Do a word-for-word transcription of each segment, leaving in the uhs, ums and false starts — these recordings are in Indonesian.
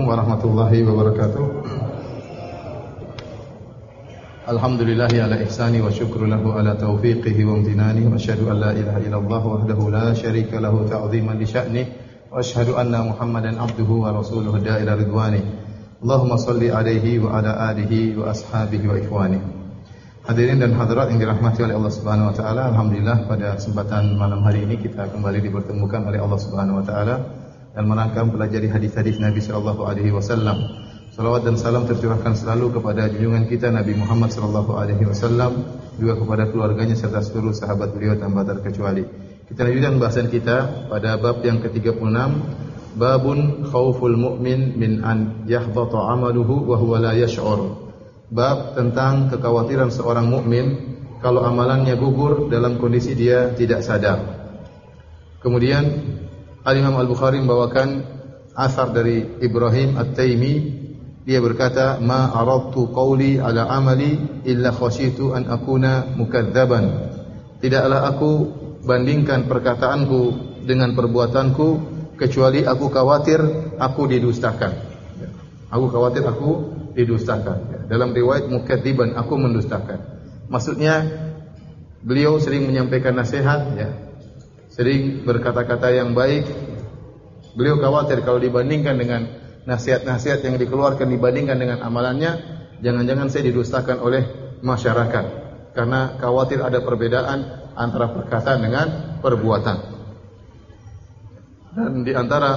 warahmatullahi wabarakatuh. Alhamdulillahi ala ihsani wa syukru lahu ala taufiqihi wa amtinani wa asyhadu an la ilaha illallah wahdahu la syarika lahu ta'ziman li sya'ni wa asyhadu anna Muhammadan abduhu wa rasuluhu da'ila ridwani. Allahumma salli alaihi wa ala alihi wa ashabihi wa ikhwani. Hadirin dan hadirat yang dirahmati oleh Allah Subhanahu wa taala, alhamdulillah pada kesempatan malam hari ini kita kembali dipertemukan oleh Allah Subhanahu wa taala dan merangka mempelajari hadis-hadis Nabi sallallahu alaihi wasallam. Salawat dan salam tercurahkan selalu kepada junjungan kita Nabi Muhammad sallallahu alaihi wasallam, juga kepada keluarganya serta seluruh sahabat beliau tanpa terkecuali. Kita lanjutkan bahasan kita pada bab yang ke tiga puluh enam, babun khauful mu'min min an yahbata 'amaluhu wa huwa la yash'ur. Bab tentang kekhawatiran seorang mukmin kalau amalannya gugur dalam kondisi dia tidak sadar. Kemudian Al-Imam Al-Bukhari membawakan asar dari Ibrahim At-Taimi. Dia berkata, "Ma aradtu qawli ala amali illa khasyitu an akuna mukadzaban." Tidaklah aku bandingkan perkataanku dengan perbuatanku kecuali aku khawatir aku didustakan. Aku khawatir aku didustakan. Dalam riwayat mukadziban, aku mendustakan. Maksudnya beliau sering menyampaikan nasihat, ya, sering berkata-kata yang baik. Beliau khawatir kalau dibandingkan dengan nasihat-nasihat yang dikeluarkan dibandingkan dengan amalannya, jangan-jangan saya didustakan oleh masyarakat. Karena khawatir ada perbedaan antara perkataan dengan perbuatan. Dan di antara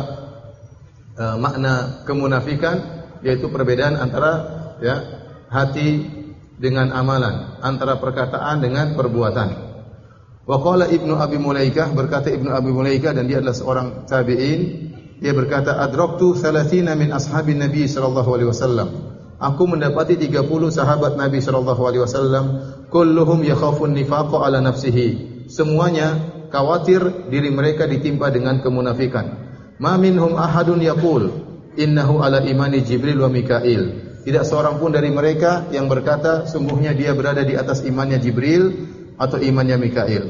uh, makna kemunafikan yaitu perbedaan antara, ya, hati dengan amalan, antara perkataan dengan perbuatan. Wa qala Ibnu Abi Mulaikah, berkata Ibnu Abi Mulaikah, dan dia adalah seorang tabi'in, dia berkata, adraktu thalathina min ashabin Nabi sallallahu alaihi wasallam. Aku mendapati tiga puluh sahabat Nabi sallallahu alaihi wasallam, kulluhum yakhafun nifaqa ala nafsihi. Semuanya khawatir diri mereka ditimpa dengan kemunafikan. Ma minhum ahadun yaqul innahu ala imani Jibril wa Mikail. Tidak seorang pun dari mereka yang berkata sungguhnya dia berada di atas imannya Jibril atau imannya Mikail.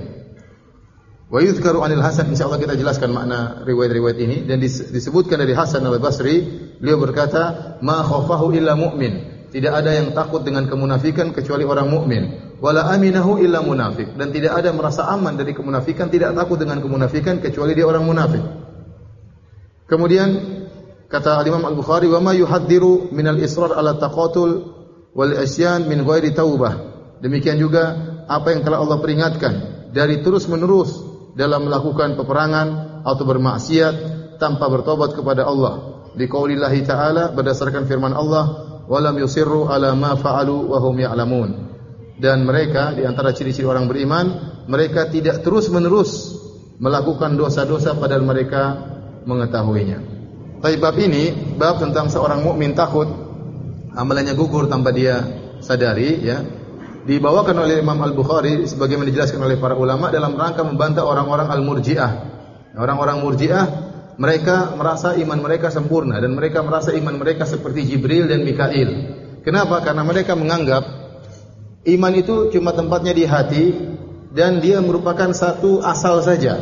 Wa yuzkaru anil Hasan, insyaallah kita jelaskan makna riwayat-riwayat ini, dan disebutkan dari Hasan Al-Basri, beliau berkata, "Ma khafahu illa mu'min." Tidak ada yang takut dengan kemunafikan kecuali orang mukmin. Wala aminahu illa munafik, dan tidak ada merasa aman dari kemunafikan, tidak takut dengan kemunafikan kecuali dia orang munafik. Kemudian kata Imam Al-Bukhari, "Wa ma yuhaddiru minal israr ala taqatul wal isyan min ghairi taubah." Demikian juga apa yang telah Allah peringatkan dari terus-menerus dalam melakukan peperangan atau bermaksiat tanpa bertobat kepada Allah. Di qaulillahi ta'ala, berdasarkan firman Allah, "Wa lam yusirru ala ma fa'alu wa hum ya'lamun." Dan mereka, di antara ciri-ciri orang beriman, mereka tidak terus-menerus melakukan dosa-dosa padahal mereka mengetahuinya. Tapi bab ini, bab tentang seorang mukmin takut amalannya gugur tanpa dia sadari, ya, dibawakan oleh Imam Al-Bukhari sebagaimana dijelaskan oleh para ulama dalam rangka membantah orang-orang Al-Murji'ah. Orang-orang Murji'ah, mereka merasa iman mereka sempurna dan mereka merasa iman mereka seperti Jibril dan Mikail. Kenapa? Karena mereka menganggap iman itu cuma tempatnya di hati dan dia merupakan satu asal saja,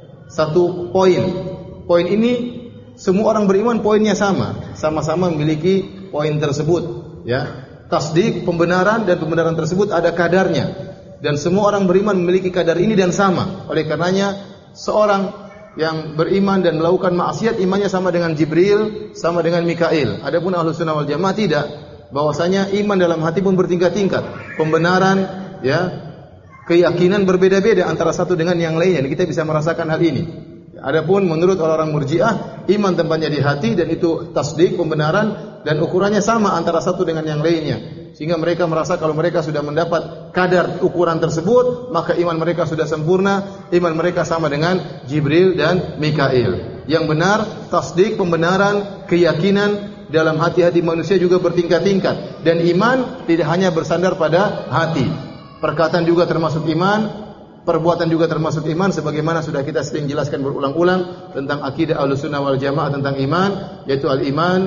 satu poin. Poin ini semua orang beriman poinnya sama, sama-sama memiliki poin tersebut, ya. Tasdik, pembenaran, dan pembenaran tersebut ada kadarnya. Dan semua orang beriman memiliki kadar ini dan sama. Oleh karenanya seorang yang beriman dan melakukan maksiat imannya sama dengan Jibril, sama dengan Mikail. Adapun Ahlus Sunnah wal Jamaah tidak, bahwasanya iman dalam hati pun bertingkat-tingkat. Pembenaran, ya, keyakinan berbeda-beda antara satu dengan yang lainnya. Dan kita bisa merasakan hal ini. Adapun menurut orang-orang Murji'ah, iman tempatnya di hati dan itu tasdik, pembenaran, dan ukurannya sama antara satu dengan yang lainnya. Sehingga mereka merasa kalau mereka sudah mendapat kadar ukuran tersebut, maka iman mereka sudah sempurna, iman mereka sama dengan Jibril dan Mikail. Yang benar, tasdik, pembenaran, keyakinan dalam hati-hati manusia juga bertingkat-tingkat. Dan iman tidak hanya bersandar pada hati. Perkataan juga termasuk iman, perbuatan juga termasuk iman, sebagaimana sudah kita sering jelaskan berulang-ulang tentang akidah Ahlussunnah wal Jamaah tentang iman, yaitu al-iman.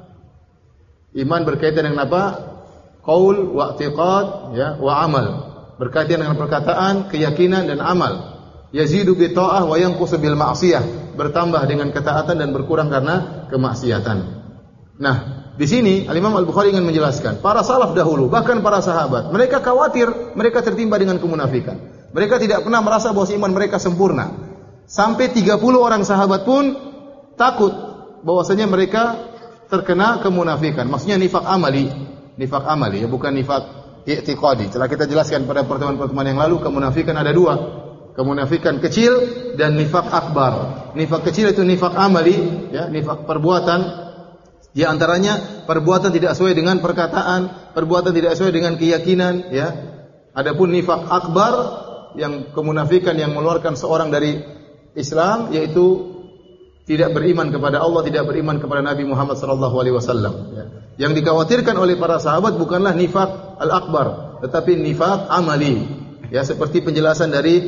Iman berkaitan dengan apa? Qaul wa i'tiqad, ya, wa amal. Berkaitan dengan perkataan, keyakinan, dan amal. Yazidu bi ta'ah wa yanqusu bil ma'siyah. Bertambah dengan ketaatan dan berkurang karena kemaksiatan. Nah, di sini Al-Imam Al-Bukhari ingin menjelaskan, para salaf dahulu, bahkan para sahabat, mereka khawatir mereka tertimpa dengan kemunafikan. Mereka tidak pernah merasa bahwa iman mereka sempurna. Sampai tiga puluh orang sahabat pun takut bahwasanya mereka terkena kemunafikan. Maksudnya nifak amali, nifak amali ya, bukan nifak i'tiqadi. Telah kita jelaskan pada pertemuan-pertemuan yang lalu, kemunafikan ada dua. Kemunafikan kecil dan nifak akbar. Nifak kecil itu nifak amali, ya, nifak perbuatan. Di antaranya perbuatan tidak sesuai dengan perkataan, perbuatan tidak sesuai dengan keyakinan, ya. Adapun nifak akbar yang kemunafikan yang mengeluarkan seorang dari Islam, yaitu tidak beriman kepada Allah, tidak beriman kepada Nabi Muhammad sallallahu alaihi wasallam, ya. Yang dikhawatirkan oleh para sahabat bukanlah nifak al-akbar, tetapi nifak amali. Ya, seperti penjelasan dari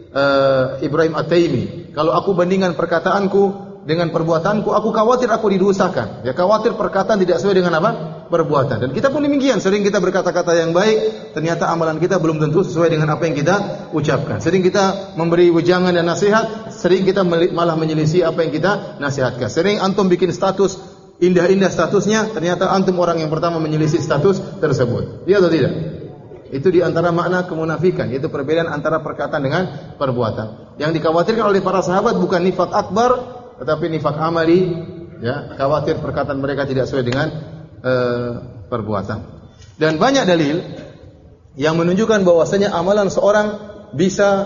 uh, Ibrahim At-Taimi, kalau aku bandingkan perkataanku dengan perbuatanku, aku khawatir aku didosakan. Ya, khawatir perkataan tidak sesuai dengan apa? Perbuatan. Dan kita pun demikian, sering kita berkata-kata yang baik, ternyata amalan kita belum tentu sesuai dengan apa yang kita ucapkan. Sering kita memberi wejangan dan nasihat, sering kita malah menyelisih apa yang kita nasihatkan. Sering antum bikin status indah-indah statusnya, ternyata antum orang yang pertama menyelisih status tersebut. Iya atau tidak? Itu di antara makna kemunafikan, yaitu perbedaan antara perkataan dengan perbuatan. Yang dikhawatirkan oleh para sahabat bukan nifak akbar, tetapi nifak amali, ya, khawatir perkataan mereka tidak sesuai dengan uh, perbuatan. Dan banyak dalil yang menunjukkan bahwasanya amalan seorang bisa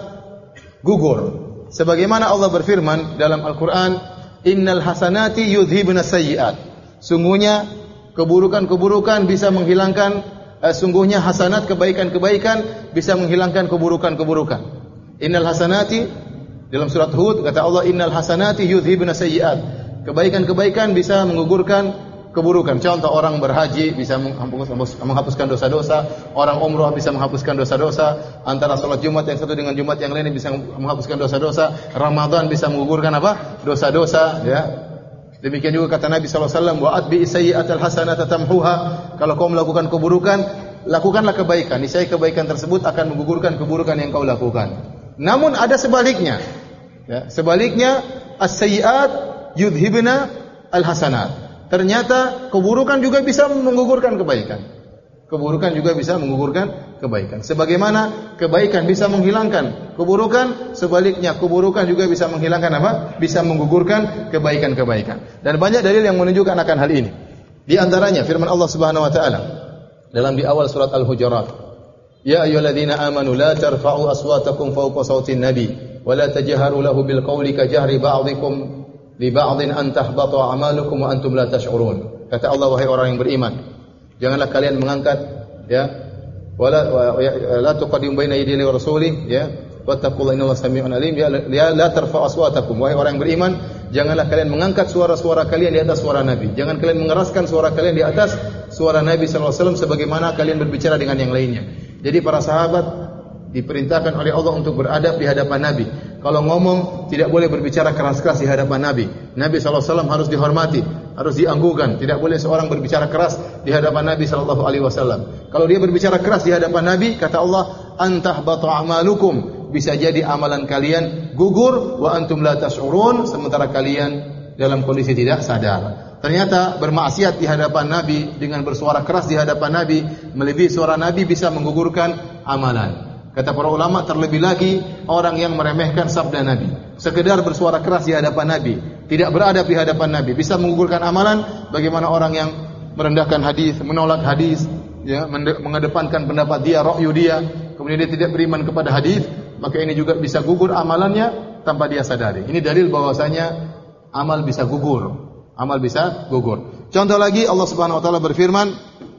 gugur. Sebagaimana Allah berfirman dalam Al-Qur'an, "Innal hasanati yudhibna sayyi'at." Sungguhnya keburukan-keburukan bisa menghilangkan, uh, sungguhnya hasanat, kebaikan-kebaikan bisa menghilangkan keburukan-keburukan. Innal hasanati, dalam surat Hud kata Allah, innal hasanati yudhibna sayyi'at. Kebaikan-kebaikan bisa menggugurkan keburukan. Contoh, orang berhaji bisa menghapuskan dosa-dosa, orang umrah bisa menghapuskan dosa-dosa, antara salat Jumat yang satu dengan Jumat yang lain bisa menghapuskan dosa-dosa, Ramadan bisa menggugurkan apa? Dosa-dosa, ya. Demikian juga kata Nabi sallallahu alaihi wasallam, wa atbi sayyi'atal hasanata tamhuha. Kalau kau melakukan keburukan, lakukanlah kebaikan. Niscaya kebaikan tersebut akan menggugurkan keburukan yang kau lakukan. Namun ada sebaliknya, ya, sebaliknya as-sayyi'at yudhibna al-hasanat. Ternyata keburukan juga bisa menggugurkan kebaikan. Keburukan juga bisa menggugurkan kebaikan. Sebagaimana kebaikan bisa menghilangkan keburukan, sebaliknya keburukan juga bisa menghilangkan apa? Bisa menggugurkan kebaikan-kebaikan. Dan banyak dalil yang menunjukkan akan hal ini. Di antaranya firman Allah Subhanahu wa taala dalam di awal surat Al-Hujurat, "Ya ayyuhalladzina amanu la tarfa'u aswatakum fawqa sautin nabi wa la tajharu lahu bil qawli ka jahri ba'dikum li ba'din an tahbata a'malukum wa antum la tash'urun." Kata Allah, wahai orang yang beriman, janganlah kalian mengangkat, ya, wala la tuqaddimu baina yaday rasulih, ya, wattaqullaha innallaha samii'un 'alim. Ya, la tarfa'u aswatakum, wahai orang yang beriman, janganlah kalian mengangkat suara-suara kalian di atas suara Nabi. Jangan kalian mengeraskan suara kalian di atas suara Nabi sallallahu alaihi wasallam sebagaimana kalian berbicara dengan yang lainnya. Jadi para sahabat diperintahkan oleh Allah untuk beradab di hadapan Nabi. Kalau ngomong tidak boleh berbicara keras-keras di hadapan Nabi. Nabi sallallahu alaihi wasallam harus dihormati, harus dianggukan. Tidak boleh seorang berbicara keras di hadapan Nabi sallallahu alaihi wasallam. Kalau dia berbicara keras di hadapan Nabi, kata Allah, antahbatu a'malukum, bisa jadi amalan kalian gugur, wa antum la tash'urun, sementara kalian dalam kondisi tidak sadar. Ternyata bermaksiat di hadapan Nabi dengan bersuara keras di hadapan Nabi melebihi suara Nabi bisa menggugurkan amalan. Kata para ulama, terlebih lagi orang yang meremehkan sabda Nabi, sekedar bersuara keras di hadapan Nabi, tidak beradab di hadapan Nabi, bisa menggugurkan amalan. Bagaimana orang yang merendahkan hadis, menolak hadis, ya, mengedepankan pendapat dia, ra'yu dia, kemudian dia tidak beriman kepada hadis, maka ini juga bisa gugur amalannya tanpa dia sadari. Ini dalil bahwasanya amal bisa gugur. Amal bisa gugur. Contoh lagi, Allah Subhanahu wa taala berfirman,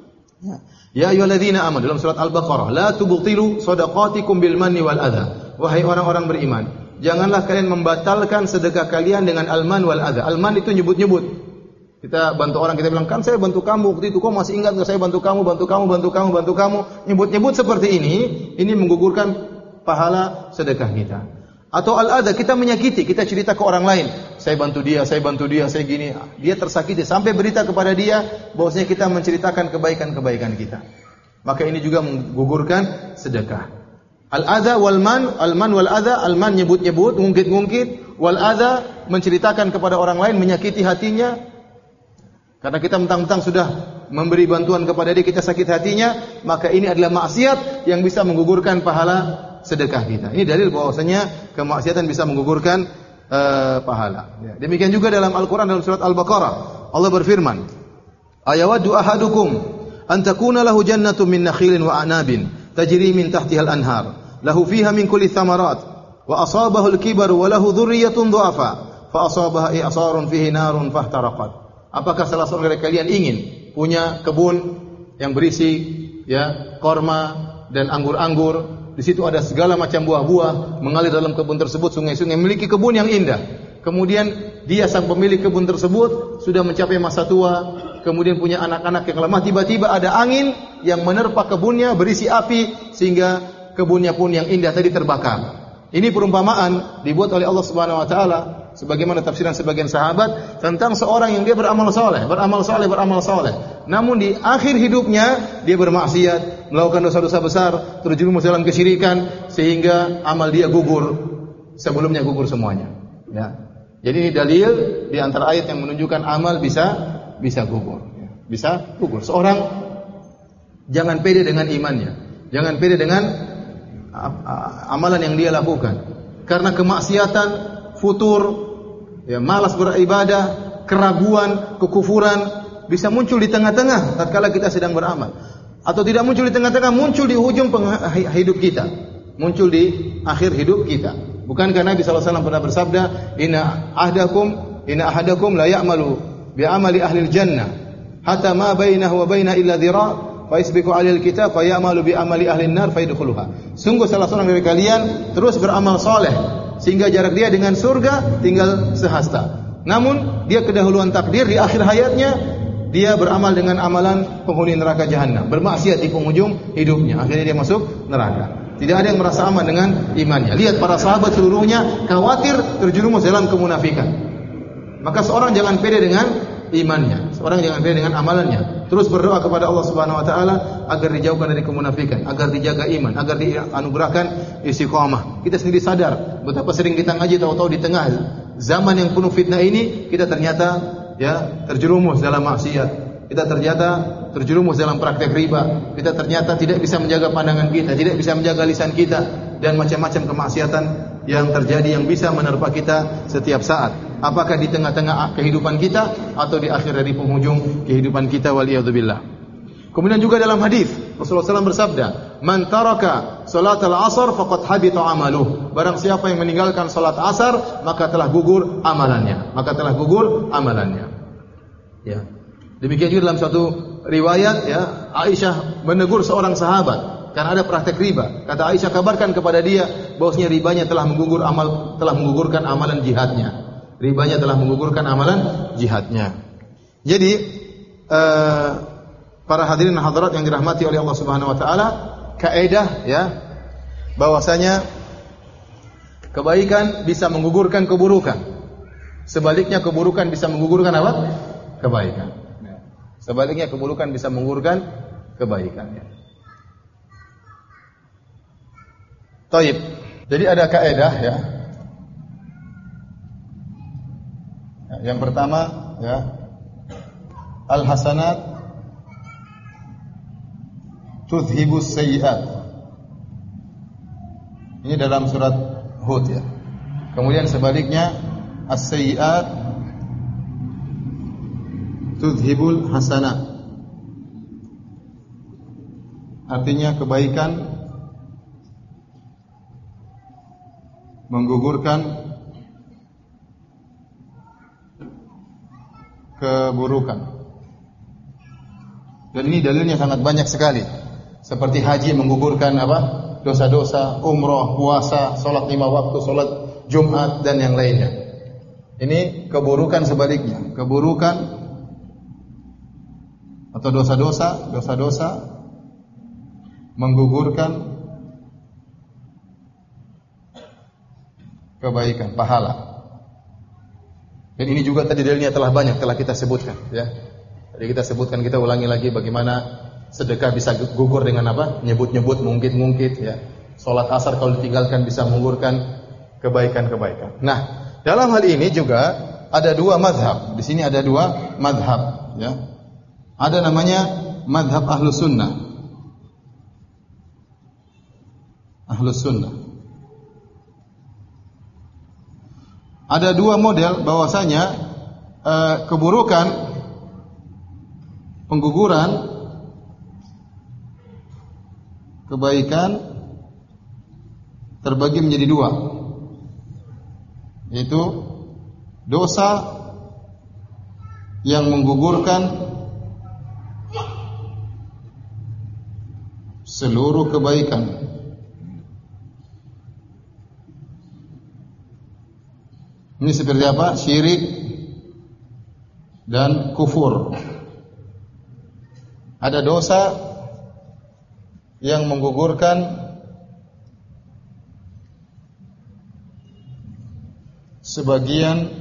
ya ayyuhalladzina amanu, dalam surat Al-Baqarah, la tubtilu shadaqatikum bil manni wal adha. Wahai orang-orang beriman, janganlah kalian membatalkan sedekah kalian dengan al-man wal adha. Al-man itu nyebut-nyebut. Kita bantu orang, kita bilang, kan saya bantu kamu waktu itu, kok masih ingat enggak saya bantu kamu, bantu kamu, bantu kamu, bantu kamu. Nyebut-nyebut seperti ini, ini menggugurkan pahala sedekah kita. Atau al-adha, kita menyakiti, kita cerita ke orang lain, saya bantu dia, saya bantu dia, saya gini, dia tersakiti, sampai berita kepada dia bahwasanya kita menceritakan kebaikan-kebaikan kita. Maka ini juga menggugurkan sedekah. Al-adha wal man, al-man wal adha, al-man nyebut-nyebut, ngungkit-ngungkit, wal adha menceritakan kepada orang lain, menyakiti hatinya, Karena kita mentang-mentang sudah memberi bantuan kepada dia, kita sakit hatinya, maka ini adalah maksiat yang bisa menggugurkan pahala sedekah kita. Ini dalil bahwasanya kemaksiatan bisa menggugurkan uh, pahala. Ya. Demikian juga dalam Al-Quran dalam surat Al-Baqarah, Allah berfirman, "Ayawaddu ahadukum an takuna lahu jannatun min nakhilin wa a'nabin tajri min tahtihal anhar, lahu fiha min kulli thamarat, wa asabahu al-kibar wa lahu dhurriyyatun dhu'afa, fa asabaha i'sarun fihi narun fahtaraqat." Apakah salah seorang dari kalian ingin punya kebun yang berisi ya korma dan anggur-anggur, di situ ada segala macam buah-buah mengalir dalam kebun tersebut, sungai-sungai, memiliki kebun yang indah. Kemudian dia sang pemilik kebun tersebut sudah mencapai masa tua, kemudian punya anak-anak yang lemah, tiba-tiba ada angin yang menerpa kebunnya berisi api sehingga kebunnya pun yang indah tadi terbakar. Ini perumpamaan dibuat oleh Allah Subhanahu wa taala sebagaimana tafsiran sebagian sahabat tentang seorang yang dia beramal saleh, beramal saleh, beramal saleh. Namun di akhir hidupnya dia bermaksiat, melakukan dosa-dosa besar, terjerumus dalam kesyirikan sehingga amal dia gugur sebelumnya gugur semuanya. Ya. Jadi ini dalil di antara ayat yang menunjukkan amal bisa bisa gugur, ya. Bisa gugur. Seorang jangan pede dengan imannya, jangan pede dengan amalan yang dia lakukan. Karena kemaksiatan, futur, ya, malas beribadah, keraguan, kekufuran bisa muncul di tengah-tengah tatkala kita sedang beramal. Atau tidak muncul di tengah-tengah, muncul di ujung hidup kita, muncul di akhir hidup kita. Bukankah Nabi sallallahu alaihi wasallam pernah bersabda, "Inna ahdakum, inna ahadakum la ya'malu bi amali ahli jannah, hatta ma bainahu wa baina illa dhira'." Fa isbiqu 'alal kitab fa ya'malu bi amali ahli an-nar fa yadkhuluha. Sungguh salah seorang dari kalian terus beramal saleh sehingga jarak dia dengan surga tinggal sehasta. Namun dia kedahuluan takdir di akhir hayatnya dia beramal dengan amalan penghuni neraka jahanam, bermaksiat di penghujung hidupnya, akhirnya dia masuk neraka. Tidak ada yang merasa aman dengan imannya. Lihat para sahabat seluruhnya khawatir terjerumus dalam kemunafikan. Maka seorang jangan pede dengan imannya, seorang jangan pede dengan amalannya. Terus berdoa kepada Allah Subhanahu wa taala agar dijauhkan dari kemunafikan, agar dijaga iman, agar dianugerahkan istiqamah. Kita sendiri sadar betapa sering kita ngaji tahu-tahu di tengah zaman yang penuh fitnah ini kita ternyata ya terjerumus dalam maksiat. Kita ternyata terjerumus dalam praktek riba. Kita ternyata tidak bisa menjaga pandangan kita, tidak bisa menjaga lisan kita dan macam-macam kemaksiatan yang terjadi yang bisa menerpa kita setiap saat. Apakah di tengah-tengah kehidupan kita atau di akhir dari penghujung kehidupan kita, waliyadzubillah. Kemudian juga dalam hadis Rasulullah shallallahu alaihi wasallam bersabda, "Man taraka salatal asar faqad habita amaluh." Barang siapa yang meninggalkan salat asar, maka telah gugur amalannya. Maka telah gugur amalannya. Ya. Demikian juga dalam suatu riwayat ya, Aisyah menegur seorang sahabat karena ada praktek riba. Kata Aisyah, kabarkan kepada dia bahwasanya ribanya telah menggugur amal, telah menggugurkan amalan jihadnya. Ribanya telah menggugurkan amalan jihadnya. Jadi uh, para hadirin dan hadirat yang dirahmati oleh Allah Subhanahu wa taala, kaidah ya bahwasanya kebaikan bisa menggugurkan keburukan. Sebaliknya keburukan bisa menggugurkan apa? Kebaikan. Sebaliknya keburukan bisa menggugurkan kebaikan. Ya. Taib. Jadi ada kaidah ya. Yang pertama ya, al-hasanat tudhibus sayyi'at. Ini dalam surat Hud ya. Kemudian sebaliknya as-sayyi'at tudhibul hasanat. Artinya kebaikan menggugurkan keburukan. Dan ini dalilnya sangat banyak sekali. Seperti haji menggugurkan apa? Dosa-dosa, umroh, puasa, salat lima waktu, salat Jumat dan yang lainnya. Ini keburukan sebaliknya. Keburukan atau dosa-dosa, dosa-dosa menggugurkan kebaikan, pahala. Dan ini juga tadi dalilnya telah banyak, telah kita sebutkan ya. Jadi kita sebutkan, kita ulangi lagi bagaimana sedekah bisa gugur dengan apa? Nyebut-nyebut, mungkit-mungkit ya. Salat asar kalau ditinggalkan bisa menggugurkan kebaikan-kebaikan. Nah, dalam hal ini juga ada dua madhab. Di sini ada dua madhab, ya. Ada namanya madhab Ahlus Sunnah. Ahlus Sunnah. Ada dua model bahwasanya eh, keburukan, pengguguran, kebaikan terbagi menjadi dua, yaitu dosa yang menggugurkan seluruh kebaikan. Ini seperti apa? Syirik dan kufur. Ada dosa yang menggugurkan sebagian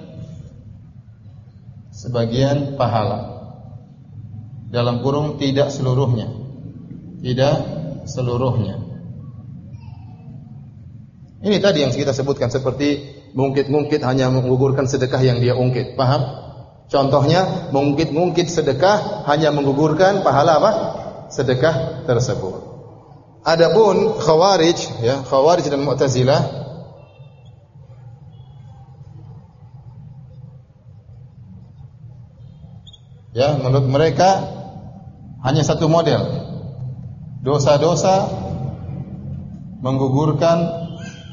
sebagian pahala. Dalam kurung tidak seluruhnya. Tidak seluruhnya. Ini tadi yang kita sebutkan seperti mungkit-mungkit hanya menggugurkan sedekah yang dia ungkit. Paham? Contohnya mungkit-mungkit sedekah hanya menggugurkan pahala apa? Sedekah tersebut. Adapun Khawarij, ya, Khawarij dan Mu'tazilah, ya, menurut mereka hanya satu model. Dosa-dosa menggugurkan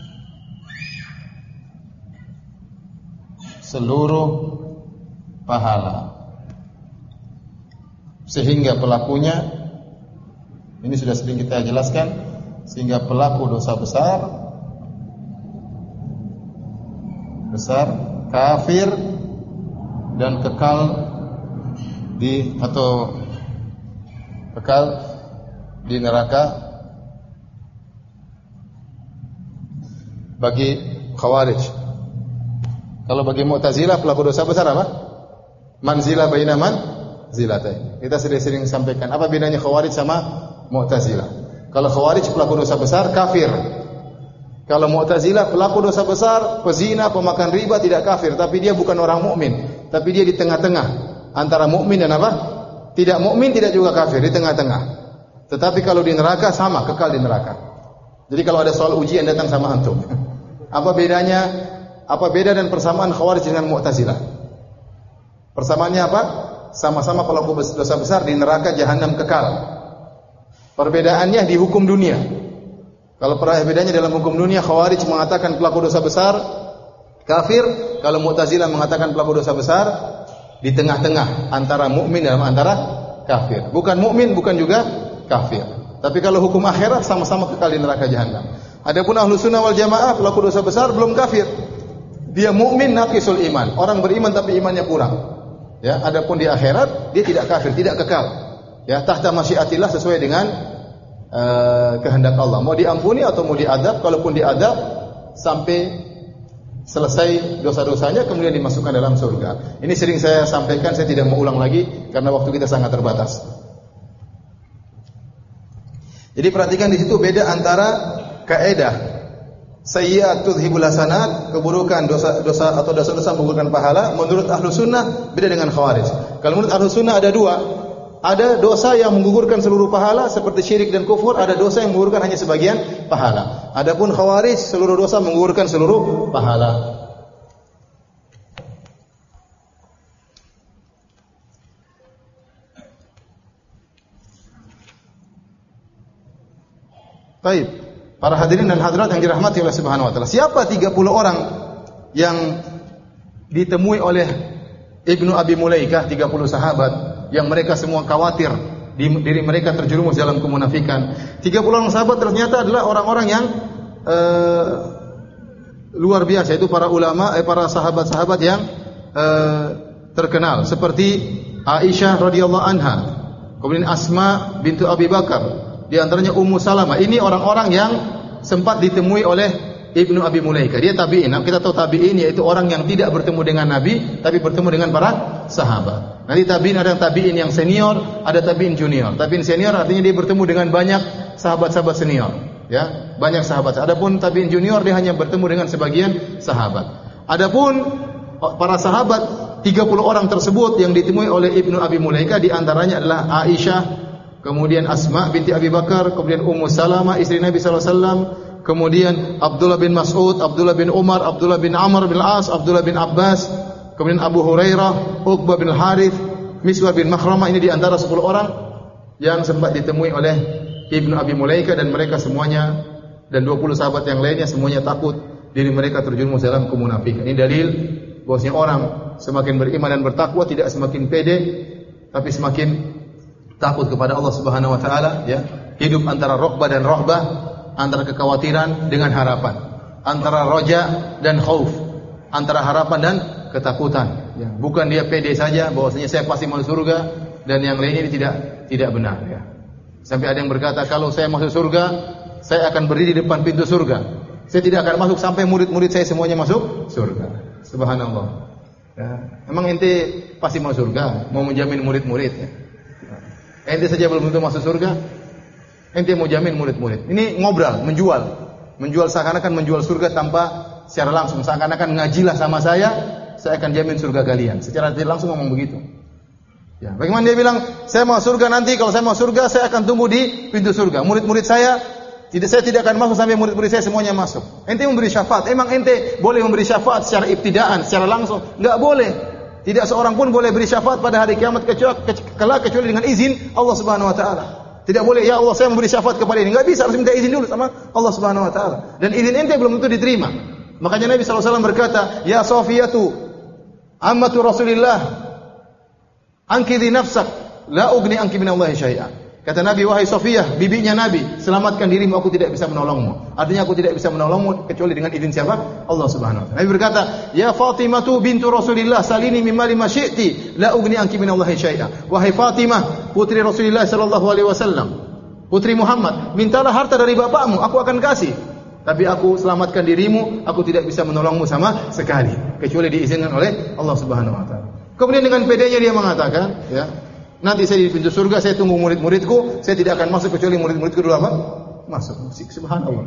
seluruh pahala, sehingga pelakunya, ini sudah sering kita jelaskan, sehingga pelaku dosa besar besar kafir dan kekal di atau kekal di neraka. Bagi Khawarij. Kalau bagi Mu'tazilah pelaku dosa besar apa? Manzilah baina manzilatain. Kita sering-sering sampaikan apa bedanya Khawarij sama Mu'tazilah. Kalau Khawarij pelaku dosa besar kafir. Kalau Mu'tazilah pelaku dosa besar, pezina, pemakan riba tidak kafir, tapi dia bukan orang mukmin, tapi dia di tengah-tengah antara mukmin dan apa? Tidak mukmin, tidak juga kafir, di tengah-tengah. Tetapi kalau di neraka sama, kekal di neraka. Jadi kalau ada soal ujian datang sama antum. Apa bedanya? Apa beda dan persamaan Khawarij dengan Mu'tazilah? Persamaannya apa? Sama-sama pelaku dosa besar di neraka jahanam kekal. Perbedaannya di hukum dunia. Kalau perbedaannya dalam hukum dunia, Khawarij mengatakan pelaku dosa besar kafir, kalau Mu'tazilah mengatakan pelaku dosa besar di tengah-tengah antara mukmin dan antara kafir. Bukan mukmin, bukan juga kafir. Tapi kalau hukum akhirat sama-sama kekal di neraka jahanam. Adapun Ahlus Sunnah wal Jamaah pelaku dosa besar belum kafir. Dia mukmin naqisul iman, orang beriman tapi imannya kurang. Ya, adapun di akhirat dia tidak kafir, tidak kekal. Ya, tahta masyiatillah sesuai dengan uh, kehendak Allah. Mau diampuni atau mau diadab, kalaupun diadab sampai selesai dosa-dosanya kemudian dimasukkan dalam surga. Ini sering saya sampaikan, saya tidak mau ulang lagi karena waktu kita sangat terbatas. Jadi perhatikan di situ beda antara kaidah sayyi'at tudhibul hasanat, keburukan dosa-dosa atau dosa-dosa menggugurkan pahala, menurut Ahlus Sunnah beda dengan Khawarij. Kalau menurut Ahlus Sunnah ada dua. Ada dosa yang menggugurkan seluruh pahala seperti syirik dan kufur, ada dosa yang menggugurkan hanya sebagian pahala. Adapun Khawarij seluruh dosa menggugurkan seluruh pahala. Baik. Para hadirin dan hadirat yang dirahmati oleh Subhanahu wa taala. Siapa tiga puluh orang yang ditemui oleh Ibnu Abi Mulaikah, tiga puluh sahabat yang mereka semua khawatir diri mereka terjerumus dalam kemunafikan. tiga puluh orang sahabat ternyata adalah orang-orang yang uh, luar biasa, itu para ulama, eh, para sahabat-sahabat yang uh, terkenal seperti Aisyah radhiyallahu anha, kemudian Asma bintu Abi Bakar, di antaranya Ummu Salamah. Ini orang-orang yang sempat ditemui oleh Ibnu Abi Mulaikah. Dia tabi'in. Kita tahu tabi'in yaitu orang yang tidak bertemu dengan Nabi tapi bertemu dengan para sahabat. Nanti tabi'in ada tabi'in yang senior, ada tabi'in junior. Tabi'in senior artinya dia bertemu dengan banyak sahabat-sahabat senior, ya, banyak sahabat. Adapun tabi'in junior dia hanya bertemu dengan sebagian sahabat. Adapun para sahabat tiga puluh orang tersebut yang ditemui oleh Ibnu Abi Mulaika, di antaranya adalah Aisyah, kemudian Asma binti Abi Bakar, kemudian Ummu Salamah istri Nabi sallallahu alaihi wasallam, kemudian Abdullah bin Mas'ud, Abdullah bin Umar, Abdullah bin Amr bin As, Abdullah bin Abbas, kemudian Abu Hurairah, Uqbah bin Harith, Miswar bin Makhramah. Ini di antara sepuluh orang yang sempat ditemui oleh Ibnu Abi Mulaika, dan mereka semuanya dan dua puluh sahabat yang lainnya semuanya takut diri mereka terjerumus dalam kemunafikan. Ini dalil bahwasanya orang semakin beriman dan bertakwa tidak semakin pede, tapi semakin takut kepada Allah Subhanahu wa taala, ya. Hidup antara raqbah dan rahbah, antara kekhawatiran dengan harapan, antara roja dan khauf, antara harapan dan ketakutan, ya. Bukan dia pede saja bahwasanya saya pasti masuk surga dan yang lainnya ini tidak tidak benar, ya. Sampai ada yang berkata, kalau saya masuk surga, saya akan berdiri di depan pintu surga. Saya tidak akan masuk sampai murid-murid saya semuanya masuk surga. Subhanallah. Ya. Emang ente pasti masuk surga? Mau menjamin murid-murid, ya? Ente saja belum tentu masuk surga, ente mau jamin murid-murid. Ini ngobrol, menjual. Menjual seakan-akan menjual surga tanpa secara langsung. Seakan-akan ngajilah sama saya, saya akan jamin surga kalian. Secara tidak langsung ngomong begitu. Ya, bagaimana dia bilang, saya mau surga nanti, kalau saya mau surga, saya akan tunggu di pintu surga. Murid-murid saya, tidak saya tidak akan masuk sampai murid-murid saya semuanya masuk. Ente memberi syafaat. Emang ente boleh memberi syafaat secara ibtidaan, secara langsung? Enggak boleh. Tidak seorang pun boleh beri syafaat pada hari kiamat kecuali, kecuali dengan izin Allah Subhanahu wa taala. Tidak boleh, ya Allah saya memberi syafaat kepada ini. Enggak bisa, harus minta izin dulu sama Allah Subhanahu wa taala. Dan izin ente belum tentu diterima. Makanya Nabi sallallahu alaihi wasallam berkata, "Ya Safiyatu, ammatu Rasulillah, ankidhi nafsak, la ugni anki minallahi syai'a." Kata Nabi, wahai Safiyah, bibinya Nabi, selamatkan dirimu, aku tidak bisa menolongmu. Artinya aku tidak bisa menolongmu kecuali dengan izin siapa? Allah Subhanahu wa taala. Nabi berkata, "Ya Fatimatu bintu Rasulillah, salini mimma lima syi'ti, la ugni anki minallahi syai'a." Wahai Fatimah, putri Rasulullah sallallahu alaihi wasallam, putri Muhammad, mintalah harta dari bapakmu, aku akan kasih. Tapi aku selamatkan dirimu, aku tidak bisa menolongmu sama sekali kecuali diizinkan oleh Allah Subhanahu wa taala. Kemudian dengan pedenya dia mengatakan, ya, nanti saya di pintu surga, saya tunggu murid-muridku, saya tidak akan masuk kecuali murid-muridku dulu apa? Masuk. Subhanallah.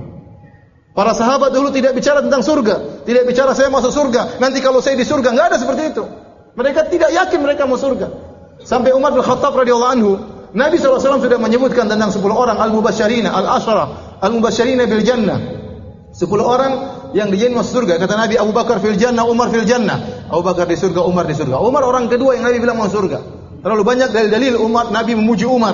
Para sahabat dulu tidak bicara tentang surga, tidak bicara saya masuk surga, nanti kalau saya di surga, enggak ada seperti itu. Mereka tidak yakin mereka mau surga. Sampai Umar bin Khattab radhiyallahu anhu, Nabi sallallahu alaihi wasallam sudah menyebutkan tentang sepuluh orang al-mubasysyirina, al-asyara, al-mubasysyirina bil jannah. sepuluh orang yang dijamin masuk surga. Kata Nabi, Abu Bakar fil jannah, Umar fil jannah. Abu Bakar di surga, Umar di surga. Umar orang kedua yang Nabi bilang masuk surga. Terlalu banyak dalil-dalil Umar, Nabi memuji Umar.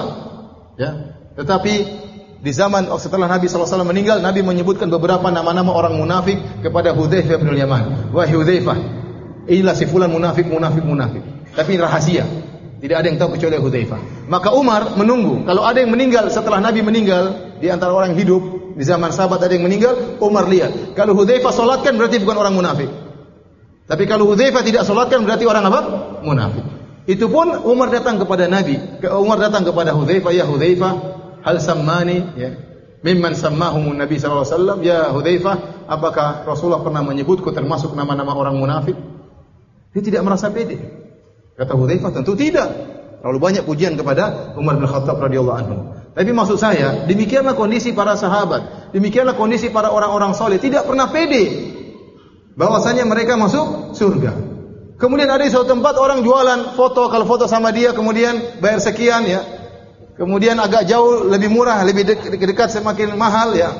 Ya. Tetapi di zaman setelah Nabi sallallahu alaihi wasallam meninggal, Nabi menyebutkan beberapa nama-nama orang munafik kepada Hudzaifah bin Yaman. Wahai Hudzaifah, inilah si fulan munafik, munafik, munafik. Tapi ini rahasia. Tidak ada yang tahu kecuali Hudzaifah. Maka Umar menunggu. Kalau ada yang meninggal setelah Nabi meninggal, di antara orang yang hidup, di zaman sahabat ada yang meninggal, Umar lihat. Kalau Hudzaifah salatkan berarti bukan orang munafik. Tapi kalau Hudzaifah tidak salatkan berarti orang apa? Munafik. Itu pun Umar datang kepada Nabi. Umar datang kepada Hudzaifah, ya Hudzaifah, hal sammani, ya. Mimman sammahumun Nabi sallallahu alaihi wasallam, ya Hudzaifah, apakah Rasulullah pernah menyebutku termasuk nama-nama orang munafik? Dia tidak merasa pede. Kata Hudzaifah, tentu tidak. Terlalu banyak pujian kepada Umar bin Khattab radhiyallahu anhu. Tapi maksud saya, demikianlah kondisi para sahabat, demikianlah kondisi para orang-orang saleh, tidak pernah pede bahwasanya mereka masuk surga. Kemudian ada di suatu tempat orang jualan foto, kalau foto sama dia kemudian bayar sekian, ya. Kemudian agak jauh lebih murah, lebih dekat, dekat semakin mahal, ya.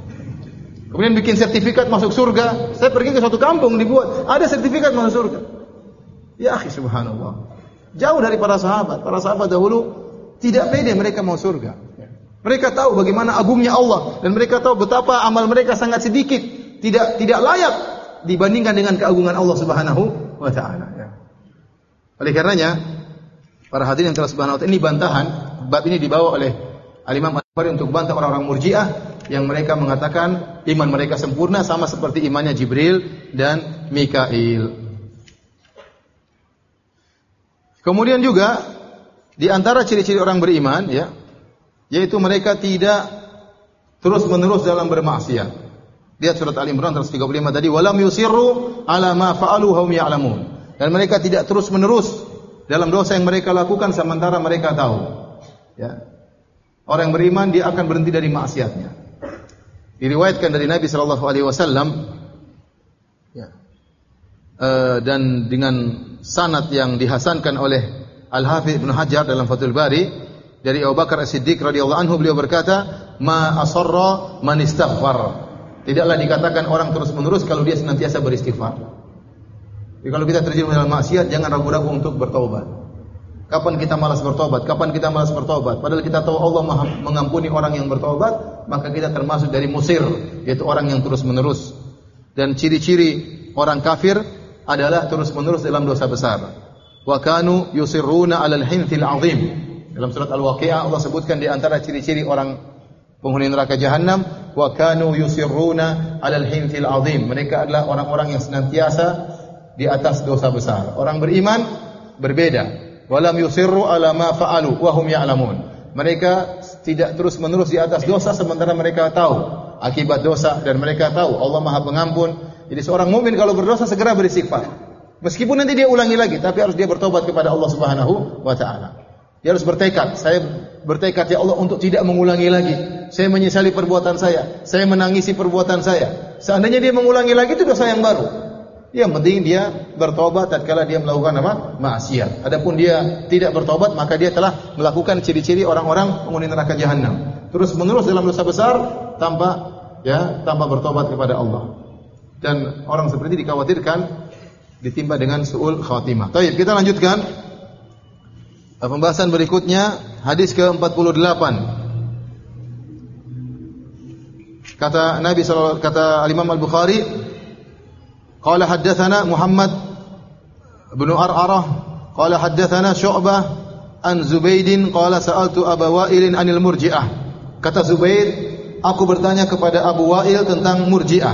Kemudian bikin sertifikat masuk surga. Saya pergi ke suatu kampung dibuat, ada sertifikat masuk surga. Ya akhi, subhanallah. Jauh dari para sahabat. Para sahabat dahulu tidak pede mereka mau surga. Mereka tahu bagaimana agungnya Allah dan mereka tahu betapa amal mereka sangat sedikit, tidak tidak layak dibandingkan dengan keagungan Allah Subhanahu wa taala, ya. Oleh karenanya, para hadirin yang telah subhanahu wa taala, ini bantahan, bab ini dibawa oleh Al-Imam Al-Bukhari untuk bantah orang-orang Murji'ah yang mereka mengatakan iman mereka sempurna sama seperti imannya Jibril dan Mikail. Kemudian juga di antara ciri-ciri orang beriman, ya, yaitu mereka tidak terus-menerus dalam bermaksiat. Lihat surat Al-Imran seratus tiga puluh lima tadi, walam yusirru ala ma fa'alu hum ya'lamun. Dan mereka tidak terus-menerus dalam dosa yang mereka lakukan sementara mereka tahu. Ya. Orang yang beriman dia akan berhenti dari maksiatnya. Diriwayatkan dari Nabi sallallahu alaihi wasallam, ya, uh, dan dengan sanad yang dihasankan oleh Al-Hafidz Ibnu Hajar dalam Fathul Bari dari Abu Bakar As-Siddiq radhiyallahu anhu, beliau berkata, "Ma asarra man istaghfar." Tidaklah dikatakan orang terus-menerus kalau dia senantiasa beristighfar. Jadi kalau kita terjerumus dalam maksiat, jangan ragu-ragu untuk bertaubat. Kapan kita malas bertobat? Kapan kita malas bertobat? Padahal kita tahu Allah Maha mengampuni orang yang bertobat, maka kita termasuk dari musir, yaitu orang yang terus-menerus. Dan ciri-ciri orang kafir adalah terus-menerus dalam dosa besar. Wa kanu yusirruna 'alal hinthil 'azim. Dalam surat Al-Waqiah Allah sebutkan di antara ciri-ciri orang penghuni neraka jahanam, wa kanu yusirruna 'alal hinthil 'azim. Mereka adalah orang-orang yang senantiasa di atas dosa besar. Orang beriman berbeda. Walam yusirru 'ala ma fa'alu wa hum ya'lamun. Mereka tidak terus-menerus di atas dosa sementara mereka tahu akibat dosa dan mereka tahu Allah Maha Pengampun. Jadi seorang mukmin kalau berdosa segera beristighfar. Meskipun nanti dia ulangi lagi, tapi harus dia bertobat kepada Allah Subhanahu wa taala. Dia harus bertekad, saya bertekad ya Allah untuk tidak mengulangi lagi. Saya menyesali perbuatan saya, saya menangisi perbuatan saya. Seandainya dia mengulangi lagi itu dosa yang baru. Yang penting dia bertobat tatkala dia melakukan apa? Maksiat. Adapun dia tidak bertobat, maka dia telah melakukan ciri-ciri orang-orang penghuni neraka jahanam. Terus menerus dalam dosa besar tanpa ya, tanpa bertobat kepada Allah. Dan orang seperti ini dikhawatirkan ditimpa dengan su'ul khatimah. Baik, kita lanjutkan pembahasan berikutnya, hadis ke empat puluh delapan. Kata Nabi sallallahu alaihi wasallam, kata Al-Imam Al-Bukhari, qala haddatsana Muhammad bin Ar'arah qala haddatsana Syu'bah an Zubaidin qala sa'altu Abu Wa'il 'anil Murji'ah. Kata Zubaid, aku bertanya kepada Abu Wa'il tentang Murji'ah.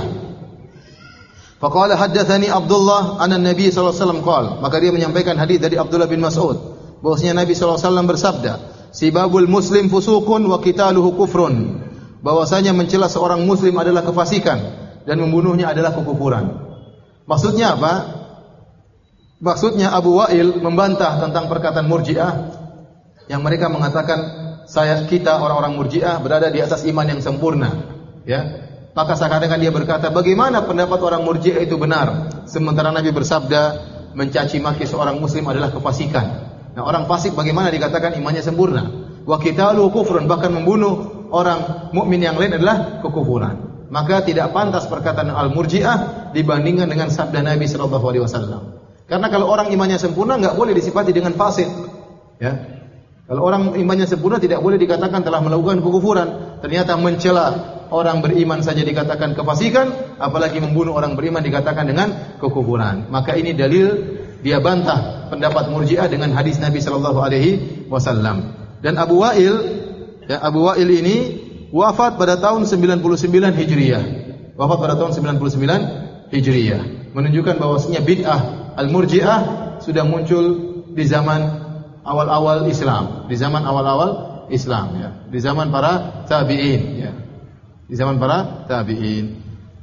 Faqala haddatsani Abdullah anna Nabi sallallahu alaihi wasallam qala, maka dia menyampaikan hadis dari Abdullah bin Mas'ud bahwasanya Nabi sallallahu alaihi wasallam bersabda, sibabul muslim fusuqun wa qitaluhu kufrun, bahwasanya mencela seorang muslim adalah kefasikan dan membunuhnya adalah kekufuran. Maksudnya apa? Maksudnya Abu Wa'il membantah tentang perkataan Murji'ah yang mereka mengatakan saya kita orang-orang Murji'ah berada di atas iman yang sempurna, ya. Maka seakan-akan dia berkata, bagaimana pendapat orang Murji'ah itu benar sementara Nabi bersabda mencaci maki seorang muslim adalah kefasikan. Nah, orang fasik bagaimana dikatakan imannya sempurna? Wa qitalu kufrun, bahkan membunuh orang mukmin yang lain adalah kekufuran. Maka tidak pantas perkataan Al-Murji'ah dibandingkan dengan sabda Nabi sallallahu alaihi wasallam. Karena kalau orang imannya sempurna enggak boleh disifati dengan fasik. Ya. Kalau orang imannya sempurna tidak boleh dikatakan telah melakukan kekufuran. Ternyata mencela orang beriman saja dikatakan kefasikan, apalagi membunuh orang beriman dikatakan dengan kekufuran. Maka ini dalil dia bantah pendapat Murji'ah dengan hadis Nabi sallallahu alaihi wasallam. Dan Abu Wa'il, ya, Abu Wa'il ini wafat pada tahun sembilan puluh sembilan Hijriah. Wafat pada tahun sembilan puluh sembilan Hijriah. Menunjukkan bahwasanya bid'ah Al-Murji'ah sudah muncul di zaman awal-awal Islam, di zaman awal-awal Islam, ya, di zaman para tabi'in, ya. Di zaman para tabi'in.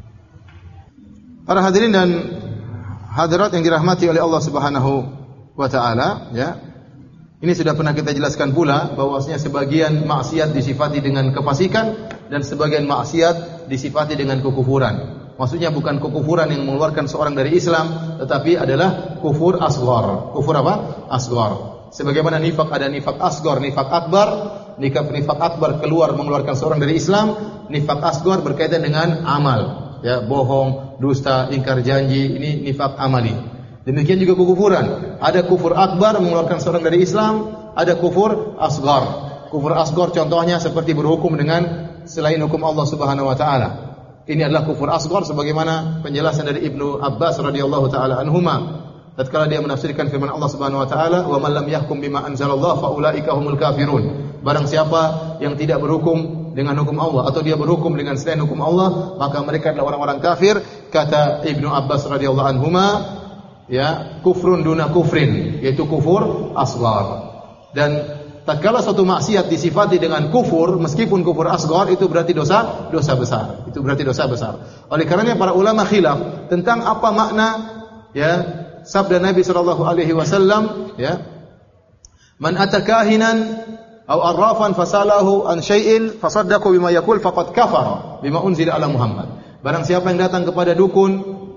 Para hadirin dan hadirat yang dirahmati oleh Allah Subhanahu wa taala, ya. Ini sudah pernah kita jelaskan pula bahwasanya sebagian maksiat disifati dengan kefasikan dan sebagian maksiat disifati dengan kekufuran. Maksudnya bukan kekufuran yang mengeluarkan seorang dari Islam, tetapi adalah kufur asghar. Kufur apa? Asghar. Sebagaimana nifak ada nifak asghar, nifak akbar. Nifak nifak akbar keluar mengeluarkan seorang dari Islam, nifak asghar berkaitan dengan amal, ya, bohong, dusta, ingkar janji, ini nifak amali. Demikian juga kekufuran. Ada kufur akbar mengeluarkan seorang dari Islam, ada kufur asghar. Kufur asghar contohnya seperti berhukum dengan selain hukum Allah Subhanahu wa taala. Ini adalah kufur asghar sebagaimana penjelasan dari Ibnu Abbas radhiyallahu taala anhuma tatkala dia menafsirkan firman Allah Subhanahu wa taala, "Wa man lam yahkum bima anzalallahu fa ulaika humul kafirun." Barang siapa yang tidak berhukum dengan hukum Allah atau dia berhukum dengan selain hukum Allah, maka mereka adalah orang-orang kafir. Kata Ibnu Abbas radhiyallahu anhuma, ya, kufrun duna kufrin, yaitu kufur asghar. Dan tatkala suatu maksiat disifati dengan kufur, meskipun kufur asghar, itu berarti dosa dosa besar. Itu berarti dosa besar. Oleh karenanya para ulama khilaf tentang apa makna, ya, sabda Nabi sallallahu alaihi wasallam, ya, man atakahinan aw arrafan fasalahu an syai'in fasaddaqu bima yaqul faqad kafara bima unzila ala Muhammad. Barang siapa yang datang kepada dukun,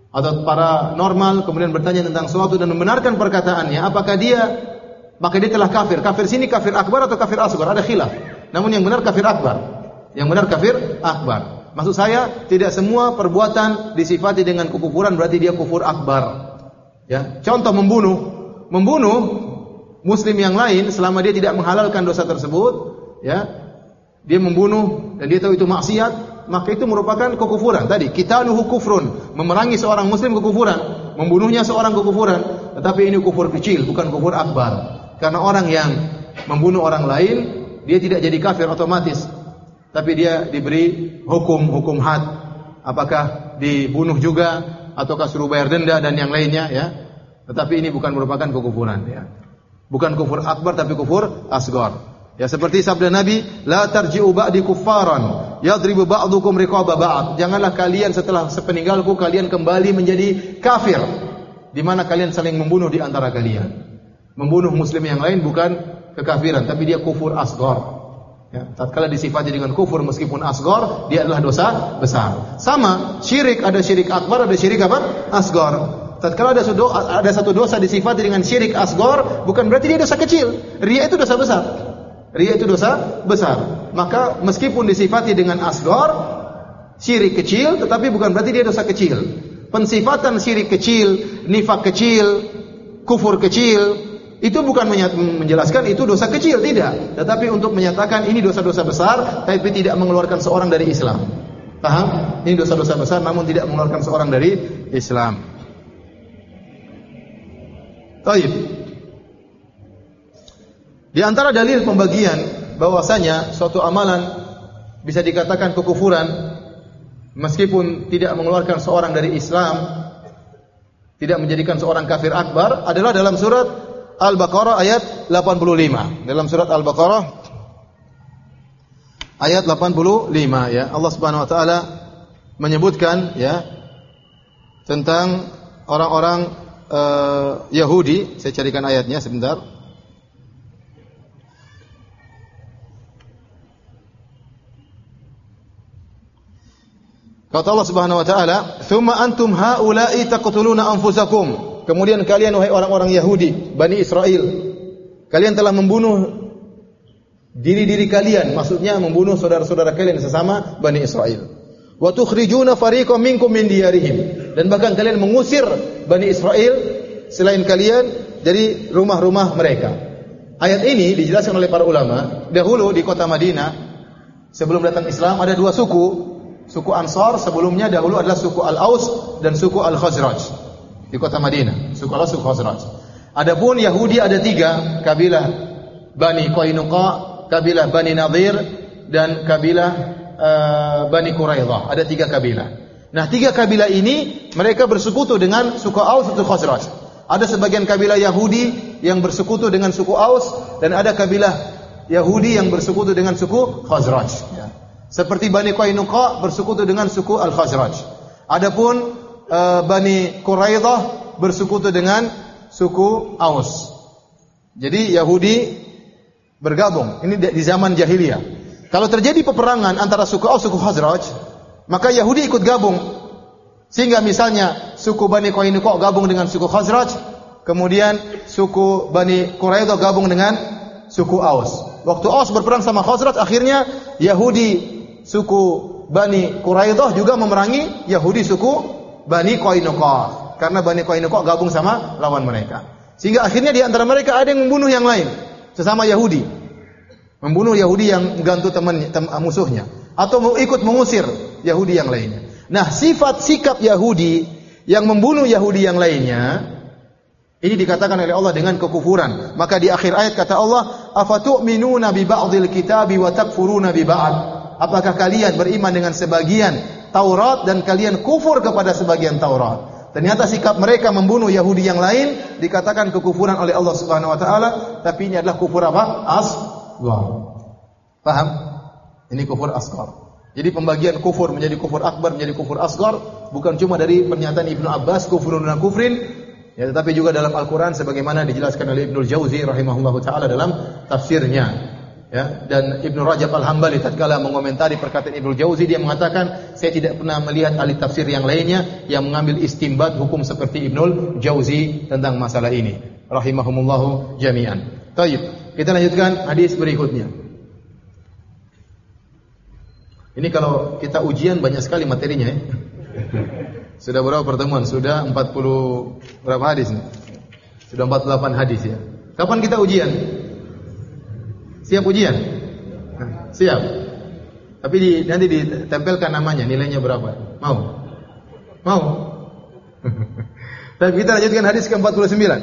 atau para normal kemudian bertanya tentang sesuatu dan membenarkan perkataannya, apakah dia maka dia telah kafir. Kafir sini kafir akbar atau kafir asghar, ada khilaf. Namun yang benar kafir akbar. Yang benar kafir akbar. Maksud saya tidak semua perbuatan disifati dengan kekufuran berarti dia kufur akbar. Ya, contoh membunuh. Membunuh muslim yang lain selama dia tidak menghalalkan dosa tersebut, ya. Dia membunuh dan dia tahu itu maksiat, maka itu merupakan kekufuran. Tadi qitaluhu kufrun, memerangi seorang muslim kekufuran, membunuhnya seorang kekufuran, tetapi ini kufur kecil, bukan kufur akbar. Karena orang yang membunuh orang lain, dia tidak jadi kafir otomatis, tapi dia diberi hukum hukum had. Apakah dibunuh juga ataukah suruh bayar denda dan yang lainnya, ya. Tetapi ini bukan merupakan kekufuran, ya. Bukan kufur akbar tapi kufur asghar. Ya seperti sabda Nabi, la tarji'u ba'di kuffaran yadribu ba'dukum riqaba ba'd. Janganlah kalian setelah sepeninggalku kalian kembali menjadi kafir, di mana kalian saling membunuh di antara kalian. Membunuh muslim yang lain bukan kekafiran, tapi dia kufur asghar. Ya, tatkala disifati dengan kufur meskipun asghar, dia adalah dosa besar. Sama, syirik, ada syirik akbar, ada syirik apa? Asghar. Tatkala ada satu ada satu dosa disifati dengan syirik asghar, bukan berarti dia dosa kecil. Riya itu dosa besar. Riya itu dosa besar. Maka meskipun disifati dengan asghar, syirik kecil, tetapi bukan berarti dia dosa kecil. Pensifatan syirik kecil, nifak kecil, kufur kecil, itu bukan menjelaskan itu dosa kecil, tidak. Tetapi untuk menyatakan ini dosa-dosa besar, tapi tidak mengeluarkan seorang dari Islam. Paham? Ini dosa-dosa besar, namun tidak mengeluarkan seorang dari Islam. Baik. Di antara dalil pembagian bahwasanya suatu amalan bisa dikatakan kekufuran meskipun tidak mengeluarkan seorang dari Islam, tidak menjadikan seorang kafir akbar, adalah dalam surat Al-Baqarah ayat delapan puluh lima. Dalam surat Al-Baqarah ayat delapan puluh lima, ya. Allah Subhanahu wa taala menyebutkan, ya, tentang orang-orang uh, Yahudi. Saya carikan ayatnya sebentar. Kata Allah Subhanahu wa taala, "Tsumma antum haula'i taqtuluna anfusakum." Kemudian kalian wahai orang-orang Yahudi, Bani Israel, kalian telah membunuh diri-diri kalian, maksudnya membunuh saudara-saudara kalian sesama Bani Israel. Wa tukhrijuna fariqam minkum min diyarihim, dan bahkan kalian mengusir Bani Israel selain kalian dari rumah-rumah mereka. Ayat ini dijelaskan oleh para ulama, dahulu di kota Madinah sebelum datang Islam ada dua suku. Suku Ansar sebelumnya dahulu adalah suku Al-Aus dan suku Al-Khazraj di kota Madinah. Suku Al-Aus, suku Khazraj. Adapun Yahudi ada tiga, kabilah Bani Qainuqa, kabilah Bani Nadir, dan kabilah uh, Bani Quraidah. Ada tiga kabilah. Nah, tiga kabilah ini mereka bersekutu dengan suku Aus atau Khazraj. Ada sebagian kabilah Yahudi yang bersekutu dengan suku Aus, dan ada kabilah Yahudi yang bersekutu dengan suku Khazraj. Ya. Seperti Bani Qainuqa bersekutu dengan suku Al-Khazraj. Adapun uh, Bani Quraidah bersekutu dengan suku Aus. Jadi Yahudi bergabung. Ini di zaman jahiliyah. Kalau terjadi peperangan antara suku Aus dan suku Khazraj, maka Yahudi ikut gabung. Sehingga misalnya suku Bani Qainuqa gabung dengan suku Khazraj, kemudian suku Bani Quraidah gabung dengan suku Aus. Waktu Aus berperang sama Khazraj, akhirnya Yahudi suku Bani Quraidah juga memerangi Yahudi suku Bani Qainuqa, karena Bani Qainuqa gabung sama lawan mereka. Sehingga akhirnya di antara mereka ada yang membunuh yang lain, sesama Yahudi. Membunuh Yahudi yang menggantu teman tem, musuhnya, atau mau ikut mengusir Yahudi yang lainnya. Nah, sifat sikap Yahudi yang membunuh Yahudi yang lainnya ini dikatakan oleh Allah dengan kekufuran. Maka di akhir ayat kata Allah, "Afatu'minuna bi ba'dil kitabi wa takfuruna bi ba'd." Apakah kalian beriman dengan sebagian Taurat dan kalian kufur kepada sebagian Taurat? Ternyata sikap mereka membunuh Yahudi yang lain dikatakan kekufuran oleh Allah Subhanahu wa taala, tapi ini adalah kufur apa? Asghar. Paham? Ini kufur asghar. Jadi pembagian kufur menjadi kufur akbar, menjadi kufur asghar bukan cuma dari pernyataan Ibnu Abbas kufrun dan kufrin, ya, tetapi juga dalam Al-Qur'an sebagaimana dijelaskan oleh Ibnu Jauzi rahimahullahu taala dalam tafsirnya. Ya, dan Ibnu Rajab Al-Hambali tatkala mengomentari perkataan Ibnu Jauzi, dia mengatakan saya tidak pernah melihat ahli tafsir yang lainnya yang mengambil istinbat hukum seperti Ibnul Jauzi tentang masalah ini. Rahimahumullahu jami'an. Baik, kita lanjutkan hadis berikutnya. Ini kalau kita ujian banyak sekali materinya ya. Sudah berapa pertemuan? Sudah empat puluh berapa hadis nih? Sudah empat puluh delapan hadis ya. Kapan kita ujian? Siap ujian? Siap. Tapi di, nanti ditempelkan namanya, nilainya berapa? Mau? Mau? Tapi kita lanjutkan hadis ke empat puluh sembilan.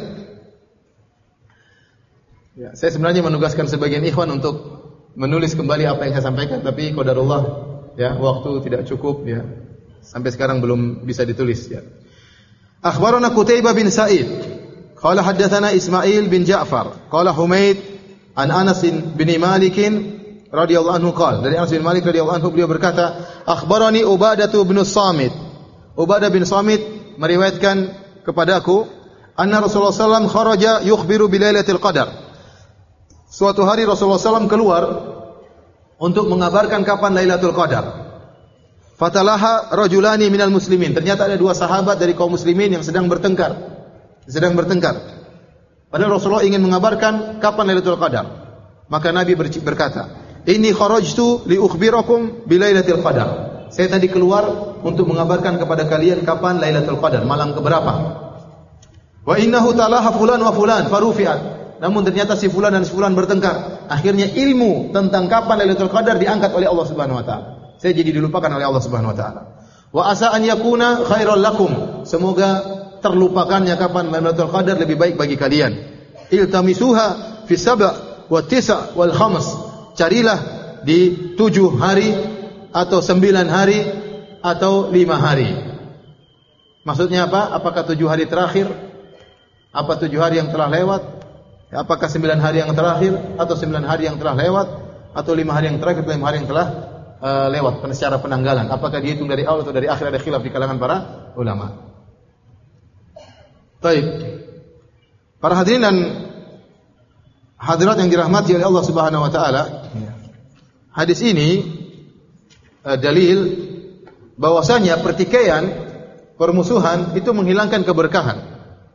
Ya, saya sebenarnya menugaskan sebagian ikhwan untuk menulis kembali apa yang saya sampaikan, tapi qadarullah ya, waktu tidak cukup ya. Sampai sekarang belum bisa ditulis ya. Akhbarana Qutaibah bin Sa'id, qala haddatsana Ismail bin Ja'far, qala Humaid an Anas bin Malik radhiyallahu anhu qala, dari Anas bin Malik radhiyallahu anhu beliau berkata, akhbarani Ubadah bin Samit. Ubadah bin Samit meriwayatkan kepadaku, anna Rasulullah sallallahu alaihi wasallam kharaja yukhbiru bi lailatul qadar. Suatu hari Rasulullah sallallahu alaihi wasallam keluar untuk mengabarkan kapan Lailatul Qadar. Fatalaha rajulani minal muslimin. Ternyata ada dua sahabat dari kaum muslimin yang sedang bertengkar. Sedang bertengkar. Padahal Rasulullah ingin mengabarkan kapan Lailatul Qadar. Maka Nabi berkata, "Inni kharajtu li ukhbirakum bi Lailatul Qadar." Saya tadi keluar untuk mengabarkan kepada kalian kapan Lailatul Qadar, malam keberapa. Wa innahu talaha fulan wa fulan farufi'at. Namun ternyata si fulan dan si fulan bertengkar. Akhirnya ilmu tentang kapan Lailatul Qadar diangkat oleh Allah Subhanahu wa taala. Saya jadi dilupakan oleh Allah Subhanahu wa taala. Wa asa an yakuna khairal lakum. Semoga terlupakannya kapan Lailatul Qadar lebih baik bagi kalian. Iltamisuha fi sab' wa tis' wal khams. Carilah di tujuh hari atau sembilan hari atau lima hari. Maksudnya apa? Apakah tujuh hari terakhir? Apa tujuh hari yang telah lewat? Apakah sembilan hari yang terakhir atau sembilan hari yang telah lewat atau lima hari yang terakhir atau lima hari yang telah uh, lewat secara penanggalan? Apakah dihitung dari awal atau dari akhir? Ada khilaf di kalangan para ulama. Baik. Para hadirin dan hadirat yang dirahmati oleh Allah Subhanahu wa taala, hadis ini uh, dalil bahwasanya pertikaian, permusuhan itu menghilangkan keberkahan.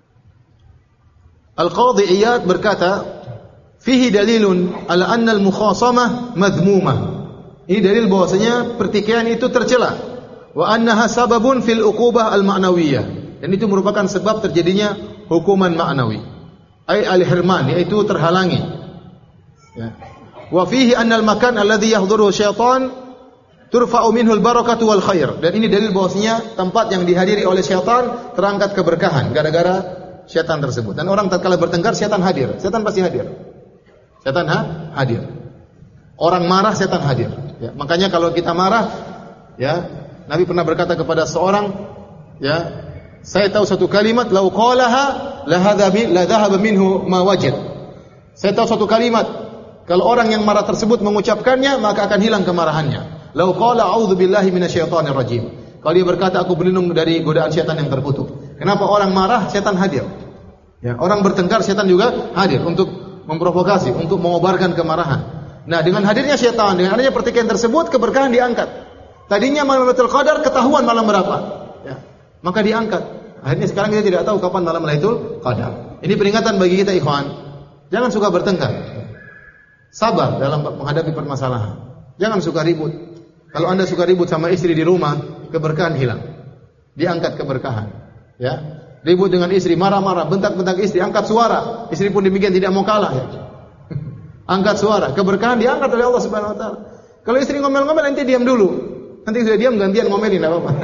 Al-Qadhi Iyad berkata, fihi dalilun ala anna al-mukhasamah madhmumah. Ini dalil bahwasanya pertikaian itu tercela. Wa annaha sababun fil uqubah al-ma'nawiyah. Dan itu merupakan sebab terjadinya hukuman ma'nawi. Ai al-hirman, yaitu terhalangi. Ya. Wa fihi anna al-makan alladhi yahduru syaitan turfa'u minhu al-barakatu wal khair. Dan ini dalil bahwasanya tempat yang dihadiri oleh syaitan terangkat keberkahan gara-gara syaitan tersebut. Dan orang tatkala bertengkar, syaitan hadir. Syaitan pasti hadir. Syaitan ha? hadir. Orang marah, syaitan hadir. Ya, makanya kalau kita marah, ya, Nabi pernah berkata kepada seorang, ya, saya tahu satu kalimat, lau qalaha la hadha bi la dhahaba minhu ma wajid. Saya tahu satu kalimat, kalau orang yang marah tersebut mengucapkannya, maka akan hilang kemarahannya. Lau qala a'udzu billahi minasyaitonir rajim. Kalau dia berkata, aku berlindung dari godaan syaitan yang terkutuk. Kenapa orang marah, syaitan hadir. Ya, orang bertengkar, syaitan juga hadir untuk memprovokasi, untuk mengobarkan kemarahan. Nah, dengan hadirnya syaitan, dengan adanya pertikaian tersebut, keberkahan diangkat. Tadinya malam Lailatul Qadar ketahuan malam berapa, ya, maka diangkat. Akhirnya sekarang kita tidak tahu kapan malam Lailatul Qadar. Ini peringatan bagi kita, ikhwan. Jangan suka bertengkar. Sabar dalam menghadapi permasalahan. Jangan suka ribut. Kalau Anda suka ribut sama istri di rumah, keberkahan hilang. Diangkat keberkahan. Ya, ribut dengan istri, marah-marah, bentak-bentak istri, angkat suara. Istri pun demikian, tidak mau kalah. Ya. Angkat suara, keberkahan diangkat oleh Allah Subhanahu wa taala. Kalau istri ngomel-ngomel, nanti diam dulu. Nanti sudah diam, gantian ngomelin, enggak apa-apa.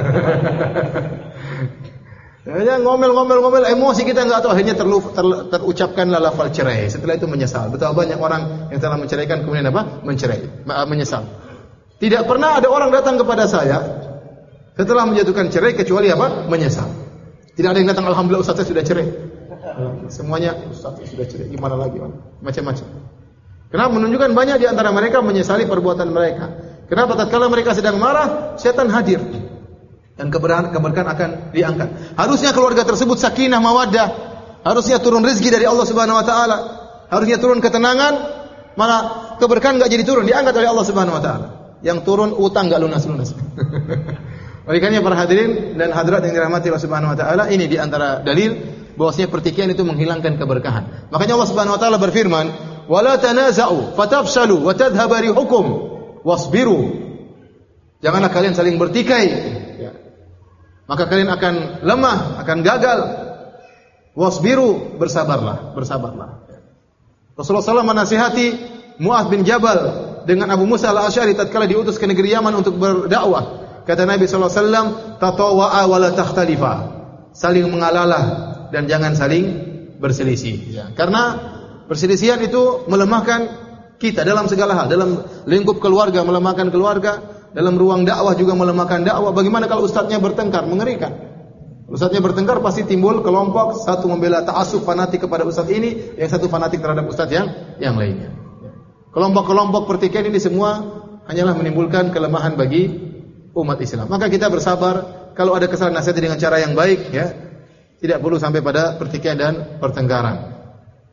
Ya, ngomel-ngomel-ngomel, emosi kita enggak tahu, akhirnya terlup, ter, terucapkanlah lafal cerai. Setelah itu menyesal. Betapa banyak orang yang telah menceraikan kemudian apa? Mencerai, menyesal. Tidak pernah ada orang datang kepada saya setelah menjatuhkan cerai kecuali apa? Menyesal. Tidak ada yang datang, alhamdulillah Ustaz saya sudah cerai. Semuanya Ustaz saya sudah cerai, gimana lagi? Macam-macam. Kenapa? Menunjukkan banyak di antara mereka menyesali perbuatan mereka. Kenapa? Tatkala mereka sedang marah, setan hadir. Dan keberkahan, keberkahan akan diangkat. Harusnya keluarga tersebut sakinah, mawaddah. Harusnya turun rezeki dari Allah Subhanahu wa taala. Harusnya turun ketenangan, malah keberkahan enggak jadi turun, diangkat oleh Allah Subhanahu wa taala. Yang turun utang enggak lunas-lunas. Oleh karena para hadirin dan hadirat yang dirahmati Allah Subhanahu wa taala, ini di antara dalil bahwasanya pertikaian itu menghilangkan keberkahan. Makanya Allah Subhanahu wa taala berfirman, "Wala tanaza'u fatafshalu wa tadhhabu rihukum wasbiru." Janganlah kalian saling bertikai. Ya. Maka kalian akan lemah, akan gagal. Wasbiru, bersabarlah, bersabarlah. Rasulullah sallallahu alaihi wasallam menasihati Mu'adz bin Jabal dengan Abu Musa al-Asy'ari tatkala diutus ke negeri Yaman untuk berdakwah. Kata Nabi sallallahu alaihi wasallam, "Tatawa'a wa la takhtalifa." Saling mengalah dan jangan saling berselisih. Ya. Karena perselisihan itu melemahkan kita dalam segala hal, dalam lingkup keluarga melemahkan keluarga, dalam ruang dakwah juga melemahkan dakwah. Bagaimana kalau ustadznya bertengkar? Mengerikan. Ustadznya bertengkar pasti timbul kelompok, satu membela ta'assub fanatik kepada ustadz ini, yang satu fanatik terhadap ustadz yang yang lainnya. Kelompok-kelompok pertikaian ini semua hanyalah menimbulkan kelemahan bagi umat Islam. Maka kita bersabar, kalau ada kesalahan nasihati dengan cara yang baik, ya, tidak perlu sampai pada pertikaian dan pertengkaran.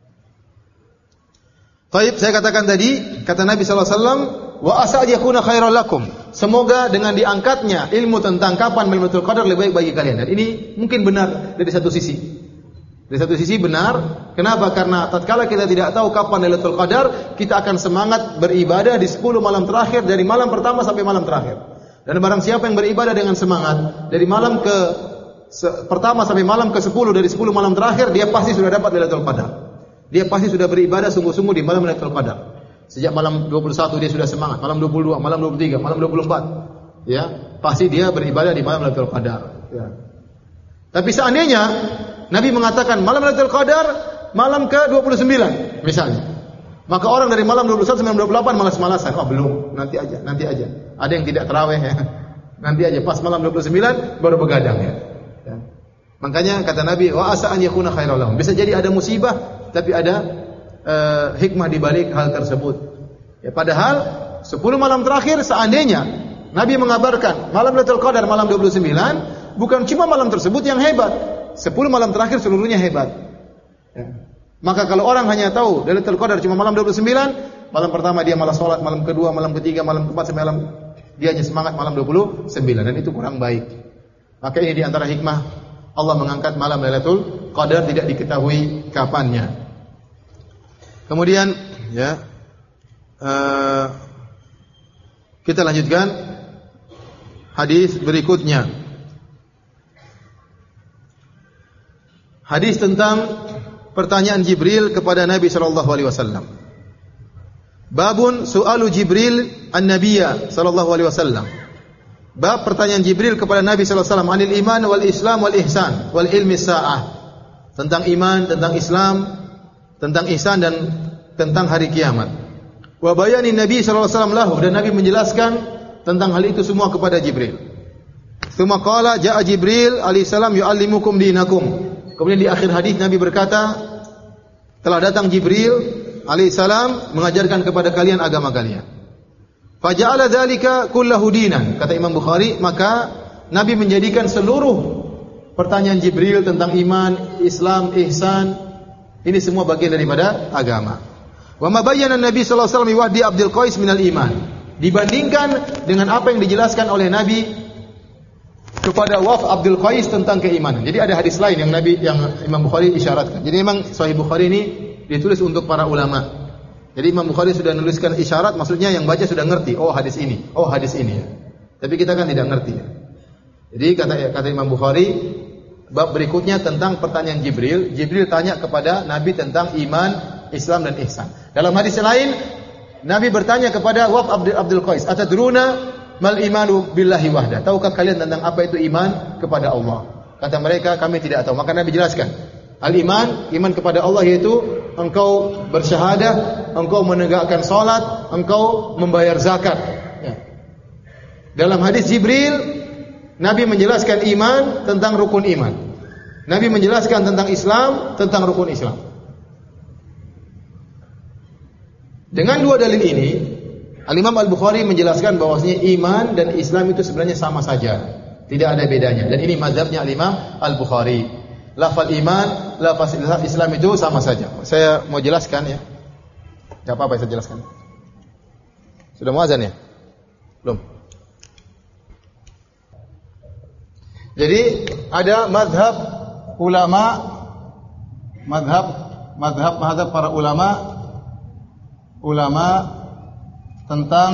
Baik, saya katakan tadi, kata Nabi sallallahu alaihi wasallam, wa asa yakuna khairal lakum. Semoga dengan diangkatnya ilmu tentang kapan Lailatul Qadar lebih baik bagi kalian. Dan ini mungkin benar dari satu sisi. Dari satu sisi benar. Kenapa? Karena tatkala kita tidak tahu kapan Lailatul Qadar, kita akan semangat beribadah di sepuluh malam terakhir, dari malam pertama sampai malam terakhir. Dan barang siapa yang beribadah dengan semangat dari malam ke se- pertama sampai malam ke sepuluh, dari sepuluh malam terakhir, dia pasti sudah dapat Lailatul Qadar. Dia pasti sudah beribadah sungguh-sungguh di malam Lailatul Qadar. Sejak malam dua puluh satu dia sudah semangat, malam dua puluh dua, malam dua puluh tiga, malam dua puluh empat. Ya, pasti dia beribadah di malam Lailatul Qadar. Ya. Tapi seandainya Nabi mengatakan malam Lailatul Qadar malam ke dua puluh sembilan misalnya. Maka orang dari malam dua puluh satu sampai dua puluh delapan malas-malasan. Oh, belum, nanti aja, nanti aja. Ada yang tidak tarawih ya. Nanti aja pas malam dua puluh sembilan baru begadang ya. Ya. Makanya kata Nabi, wa asa an yakuna khairal lahum. Bisa jadi ada musibah, tapi ada Uh, hikmah di balik hal tersebut. Ya, padahal sepuluh malam terakhir seandainya Nabi mengabarkan malam Lailatul Qadar malam dua puluh sembilan, bukan cuma malam tersebut yang hebat. sepuluh malam terakhir seluruhnya hebat. Ya. Maka kalau orang hanya tahu Lailatul Qadar cuma malam dua puluh sembilan, malam pertama dia malah salat, malam kedua, malam ketiga, malam keempat sampai malam dia hanya semangat malam dua puluh sembilan, dan itu kurang baik. Maka ini di antara hikmah Allah mengangkat malam Lailatul Qadar tidak diketahui kapannya. Kemudian ya uh, kita lanjutkan hadis berikutnya. Hadis tentang pertanyaan Jibril kepada Nabi sallallahu alaihi wasallam. Babun su'alu Jibril an-nabiyya sallallahu alaihi wasallam. Bab pertanyaan Jibril kepada Nabi sallallahu alaihi wasallam anil iman wal islam wal ihsan wal ilmi sa'ah. Tentang iman, tentang Islam, tentang ihsan dan tentang hari kiamat. Wa bayani Nabi sallallahu alaihi wasallam lahu, dan Nabi menjelaskan tentang hal itu semua kepada Jibril. Tsumma qala jaa Jibril alaihi salam yuallimukum dinakum. Kemudian di akhir hadis Nabi berkata, telah datang Jibril alaihi salam mengajarkan kepada kalian agama kalian. Faja'ala dzalika kullahu dinan. Kata Imam Bukhari, maka Nabi menjadikan seluruh pertanyaan Jibril tentang iman, Islam, ihsan, ini semua bagian daripada agama. Wa ma bayyana Nabi sallallahu alaihi wasallam wahdi Abdul Qais minal iman. Dibandingkan dengan apa yang dijelaskan oleh Nabi kepada Waf Abdul Qais tentang keimanan. Jadi ada hadis lain yang Nabi yang Imam Bukhari isyaratkan. Jadi memang Sahih Bukhari ini ditulis untuk para ulama. Jadi Imam Bukhari sudah menuliskan isyarat, maksudnya yang baca sudah ngerti, oh hadis ini, oh hadis ini ya. Tapi kita kan tidak ngerti ya. Jadi kata kata Imam Bukhari, bab berikutnya tentang pertanyaan Jibril. Jibril tanya kepada Nabi tentang iman, Islam dan ihsan. Dalam hadis lain, Nabi bertanya kepada Waf Abdul, Abdul Qais, "Atadruna mal imanu billahi wahda?" Tahukah kalian tentang apa itu iman kepada Allah? Kata mereka, kami tidak tahu. Maka Nabi jelaskan, al-iman, iman kepada Allah yaitu engkau bersyahadah, engkau menegakkan salat, engkau membayar zakat. Ya. Dalam hadis Jibril, Nabi menjelaskan iman tentang rukun iman. Nabi menjelaskan tentang Islam, tentang rukun Islam. Dengan dua dalil ini, Al-Imam Al-Bukhari menjelaskan bahwasanya iman dan Islam itu sebenarnya sama saja. Tidak ada bedanya. Dan ini mazhabnya Al-Imam Al-Bukhari. Lafaz iman, lafaz Islam itu sama saja. Saya mau jelaskan ya. Enggak apa-apa saya jelaskan. Sudah mau azan ya? Belum. Jadi ada mazhab ulama, mazhab mazhab mazhab para ulama ulama tentang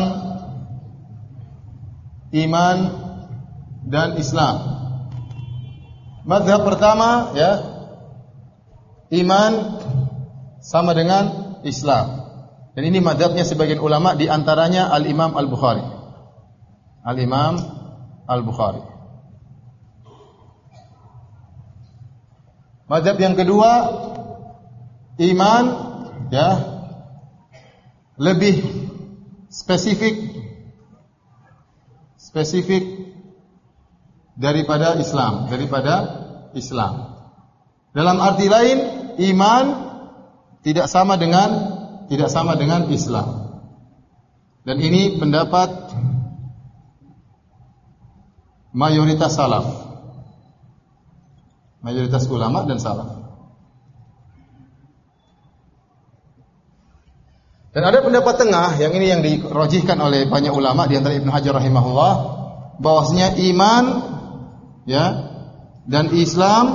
iman dan Islam. Mazhab pertama, ya, iman sama dengan Islam. Dan ini mazhabnya sebagian ulama, di antaranya Al-Imam Al-Bukhari. Al-Imam Al-Bukhari. Mazhab yang kedua, iman, ya, lebih spesifik spesifik daripada Islam, daripada Islam. Dalam arti lain, iman tidak sama dengan tidak sama dengan Islam. Dan ini pendapat mayoritas salaf, mayoritas ulama dan salaf. Dan ada pendapat tengah, yang ini yang dirojihkan oleh banyak ulama, di antara Ibnu Hajar rahimahullah, bahwasanya iman, ya, dan Islam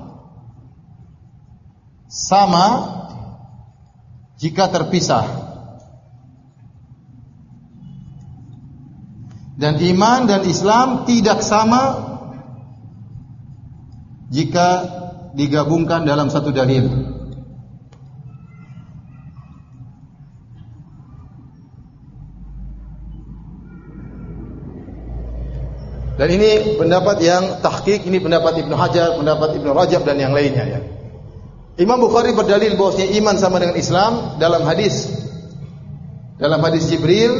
sama jika terpisah. Dan iman dan Islam tidak sama jika digabungkan dalam satu dalil. Dan ini pendapat yang tahqiq, ini pendapat Ibnu Hajar, pendapat Ibnu Rajab dan yang lainnya, ya. Imam Bukhari berdalil bahwasanya iman sama dengan Islam dalam hadis dalam hadis Jibril.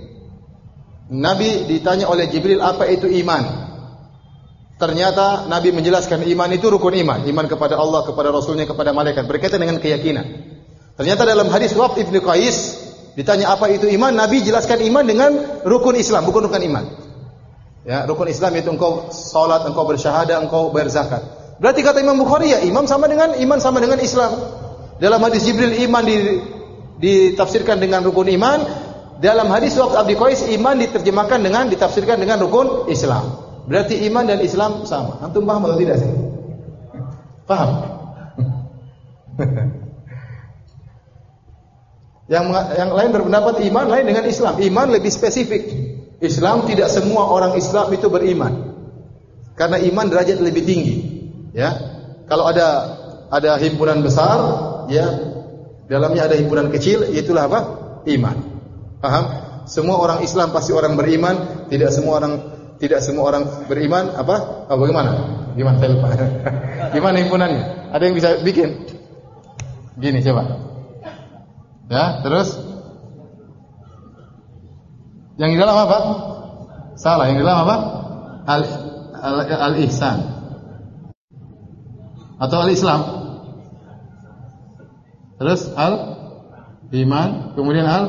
Nabi ditanya oleh Jibril, apa itu iman? Ternyata Nabi menjelaskan iman itu rukun iman, iman kepada Allah, kepada Rasulnya, kepada malaikat, berkaitan dengan keyakinan. Ternyata dalam hadis Waqf Ibnu Qais ditanya apa itu iman, Nabi jelaskan iman dengan rukun Islam, bukan rukun iman. Ya, rukun Islam itu engkau salat, engkau bersyahadah, engkau berzakat. Berarti kata Imam Bukhari, ya, iman sama dengan iman sama dengan Islam. Dalam hadis Jibril iman di, ditafsirkan dengan rukun iman. Dalam hadis Waqf Ibnu Qais iman diterjemahkan dengan ditafsirkan dengan rukun Islam. Berarti iman dan Islam sama. Antum paham atau tidak sih? Paham? yang yang lain berpendapat iman lain dengan Islam. Iman lebih spesifik. Islam tidak semua orang Islam itu beriman. Karena iman derajat lebih tinggi. Ya. Kalau ada ada himpunan besar, ya, dalamnya ada himpunan kecil, itulah apa? Iman. Paham? Semua orang Islam pasti orang beriman, tidak semua orang tidak semua orang beriman apa? Oh, bagaimana? Gimana saya lupa. Gimana himpunannya? Ada yang bisa bikin? Gini coba. Ya, terus yang di dalam apa? Salah, yang di dalam apa? Al al, al ihsan atau al Islam. Terus al iman, kemudian al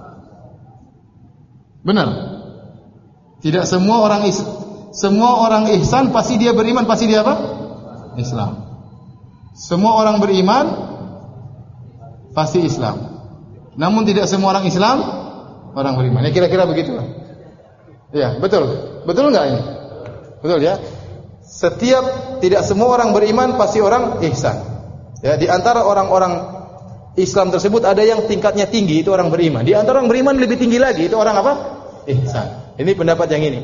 benar. Tidak semua orang is, semua orang ihsan pasti dia beriman, pasti dia apa? Islam. Semua orang beriman pasti Islam. Namun tidak semua orang Islam orang beriman. Ya kira-kira begitulah. Ya, betul. Betul enggak ini? Betul ya? Setiap tidak semua orang beriman pasti orang ihsan. Ya, di antara orang-orang Islam tersebut ada yang tingkatnya tinggi, itu orang beriman. Di antara orang beriman lebih tinggi lagi, itu orang apa? Ihsan. Ini pendapat yang ini.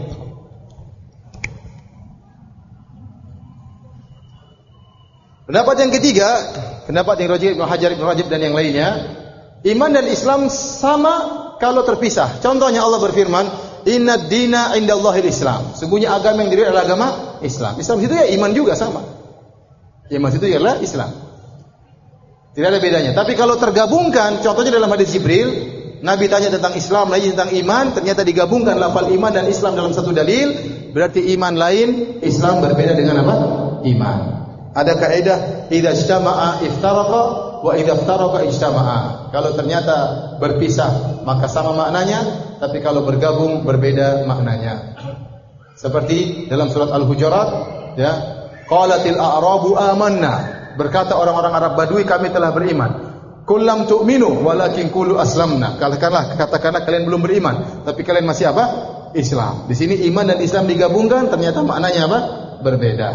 Pendapat yang ketiga, pendapat yang Rajib, Ibnu Hajar, Ibnu Rajab dan yang lainnya, iman dan Islam sama kalau terpisah. Contohnya Allah berfirman, "Innad dina indallahil Islam." Sungguhnya agama yang diri adalah agama Islam. Islam itu ya iman juga sama. Iman itu ialah Islam. Tidak ada bedanya. Tapi kalau tergabungkan, contohnya dalam hadis Jibril, Nabi tanya tentang Islam, lagi tentang iman, ternyata digabungkan lafal iman dan Islam dalam satu dalil, berarti iman lain, Islam berbeda dengan apa? Iman. Ada kaidah, idza ijtama'a iftaraqa wa idza iftaraqa ijtama'a. Kalau ternyata berpisah maka sama maknanya, tapi kalau bergabung berbeda maknanya. Seperti dalam surat Al-Hujurat, ya, qalatil a'rabu amanna. Berkata orang-orang Arab Badui, kami telah beriman. Kullam tu'minu walakin qulu aslamna. Katakanlah, katakanlah kalian belum beriman, tapi kalian masih apa? Islam. Di sini iman dan Islam digabungkan, ternyata maknanya apa? berbeda.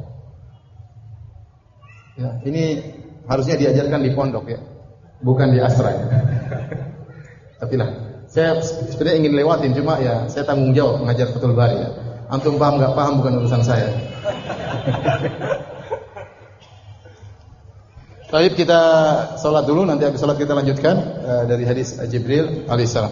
Ya, ini harusnya diajarkan di pondok ya, bukan di asra ya. Tapi lah, saya sebenarnya ingin lewatin, cuma ya saya tanggung jawab mengajar Fathul Bari ya. Antum paham nggak paham bukan urusan saya. Baik, kita sholat dulu, nanti habis sholat kita lanjutkan uh, dari hadis Jibril alaihissalam.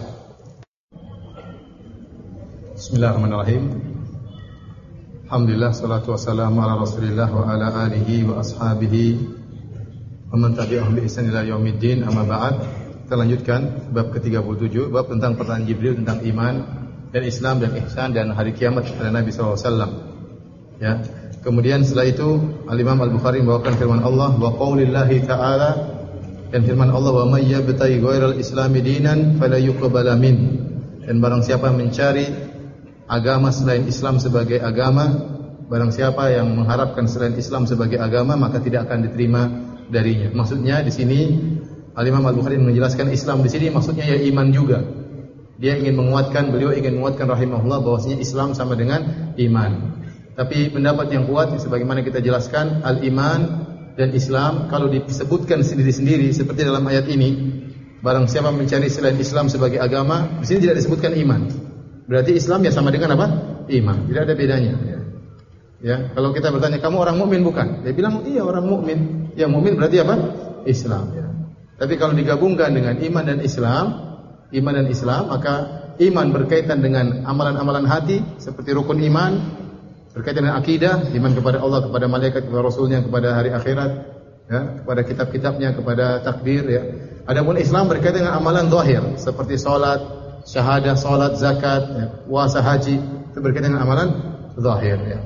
Bismillahirrahmanirrahim. Alhamdulillah, salatu wassalamu ala Rasulillah wa ala alihi wa ashabihi wa man tabi'ahum bi ihsan ila yaumiddin. Amma ba'd. Kita lanjutkan bab ke tiga puluh tujuh, bab tentang pertanyaan Jibril tentang iman dan Islam dan ihsan dan hari kiamat kepada Nabi sallallahu alaihi wasallam. Ya. Kemudian setelah itu Al-Imam Al-Bukhari membawakan firman Allah wa qaulillahi ta'ala, dan firman Allah wa may yabtaghi ghairal islami dinan fala yuqbala min. Dan barang siapa mencari agama selain Islam sebagai agama, barang siapa yang mengharapkan selain Islam sebagai agama, maka tidak akan diterima darinya. Maksudnya di sini Al-Imam Al-Bukhari menjelaskan Islam di sini maksudnya ya iman juga. Dia ingin menguatkan, beliau ingin menguatkan rahimahullah bahwasanya Islam sama dengan iman. Tapi pendapat yang kuat sebagaimana kita jelaskan, al-iman dan Islam kalau disebutkan sendiri-sendiri seperti dalam ayat ini, barang siapa mencari selain Islam sebagai agama, di sini tidak disebutkan iman. Berarti Islam ya sama dengan apa? Iman. Tidak ada bedanya. Ya. Ya, kalau kita bertanya, kamu orang mukmin bukan? Dia bilang, iya orang mukmin. Ya mukmin berarti apa? Islam. Ya. Tapi kalau digabungkan dengan iman dan Islam, iman dan Islam, maka iman berkaitan dengan amalan-amalan hati seperti rukun iman, berkaitan dengan akidah, iman kepada Allah, kepada malaikat, kepada Rasulnya, kepada hari akhirat, ya, kepada kitab-kitabnya, kepada takdir. Ya. Adapun Islam berkaitan dengan amalan zahir seperti salat, syahadah, salat, zakat, ya, puasa, haji, itu berkaitan dengan amalan zahir. Ya.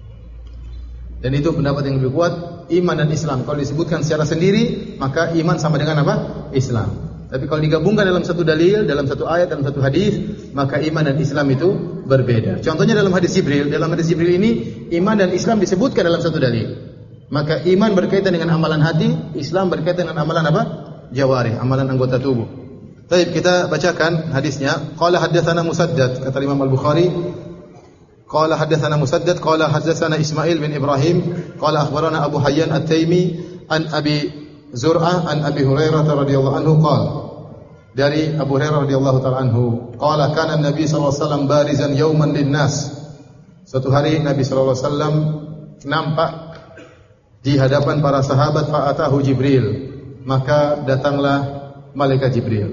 Dan itu pendapat yang lebih kuat, iman dan Islam. Kalau disebutkan secara sendiri, maka iman sama dengan apa? Islam. Tapi kalau digabungkan dalam satu dalil, dalam satu ayat, dalam satu hadis, maka iman dan Islam itu berbeda. Contohnya dalam hadis Jibril, dalam hadis Jibril ini iman dan Islam disebutkan dalam satu dalil. Maka iman berkaitan dengan amalan hati, Islam berkaitan dengan amalan apa? Jawarih, amalan anggota tubuh. Baik, kita bacakan hadisnya. Qala haddatsana Musaddad, kata Imam Al-Bukhari. Qala haddatsana Musaddad, qala haddatsana Ismail bin Ibrahim, qala akhbarana Abu Hayyan At-Taimi an Abi Zur'ah an Abi Hurairah radhiyallahu anhu qala, dari Abu Hurairah radhiyallahu ta'ala anhu qala kana Nabi sallallahu alaihi wasallam barizan yauman linnas. Suatu hari Nabi sallallahu alaihi wasallam nampak di hadapan para sahabat, fa'atahu Jibril, maka datanglah malaikat Jibril.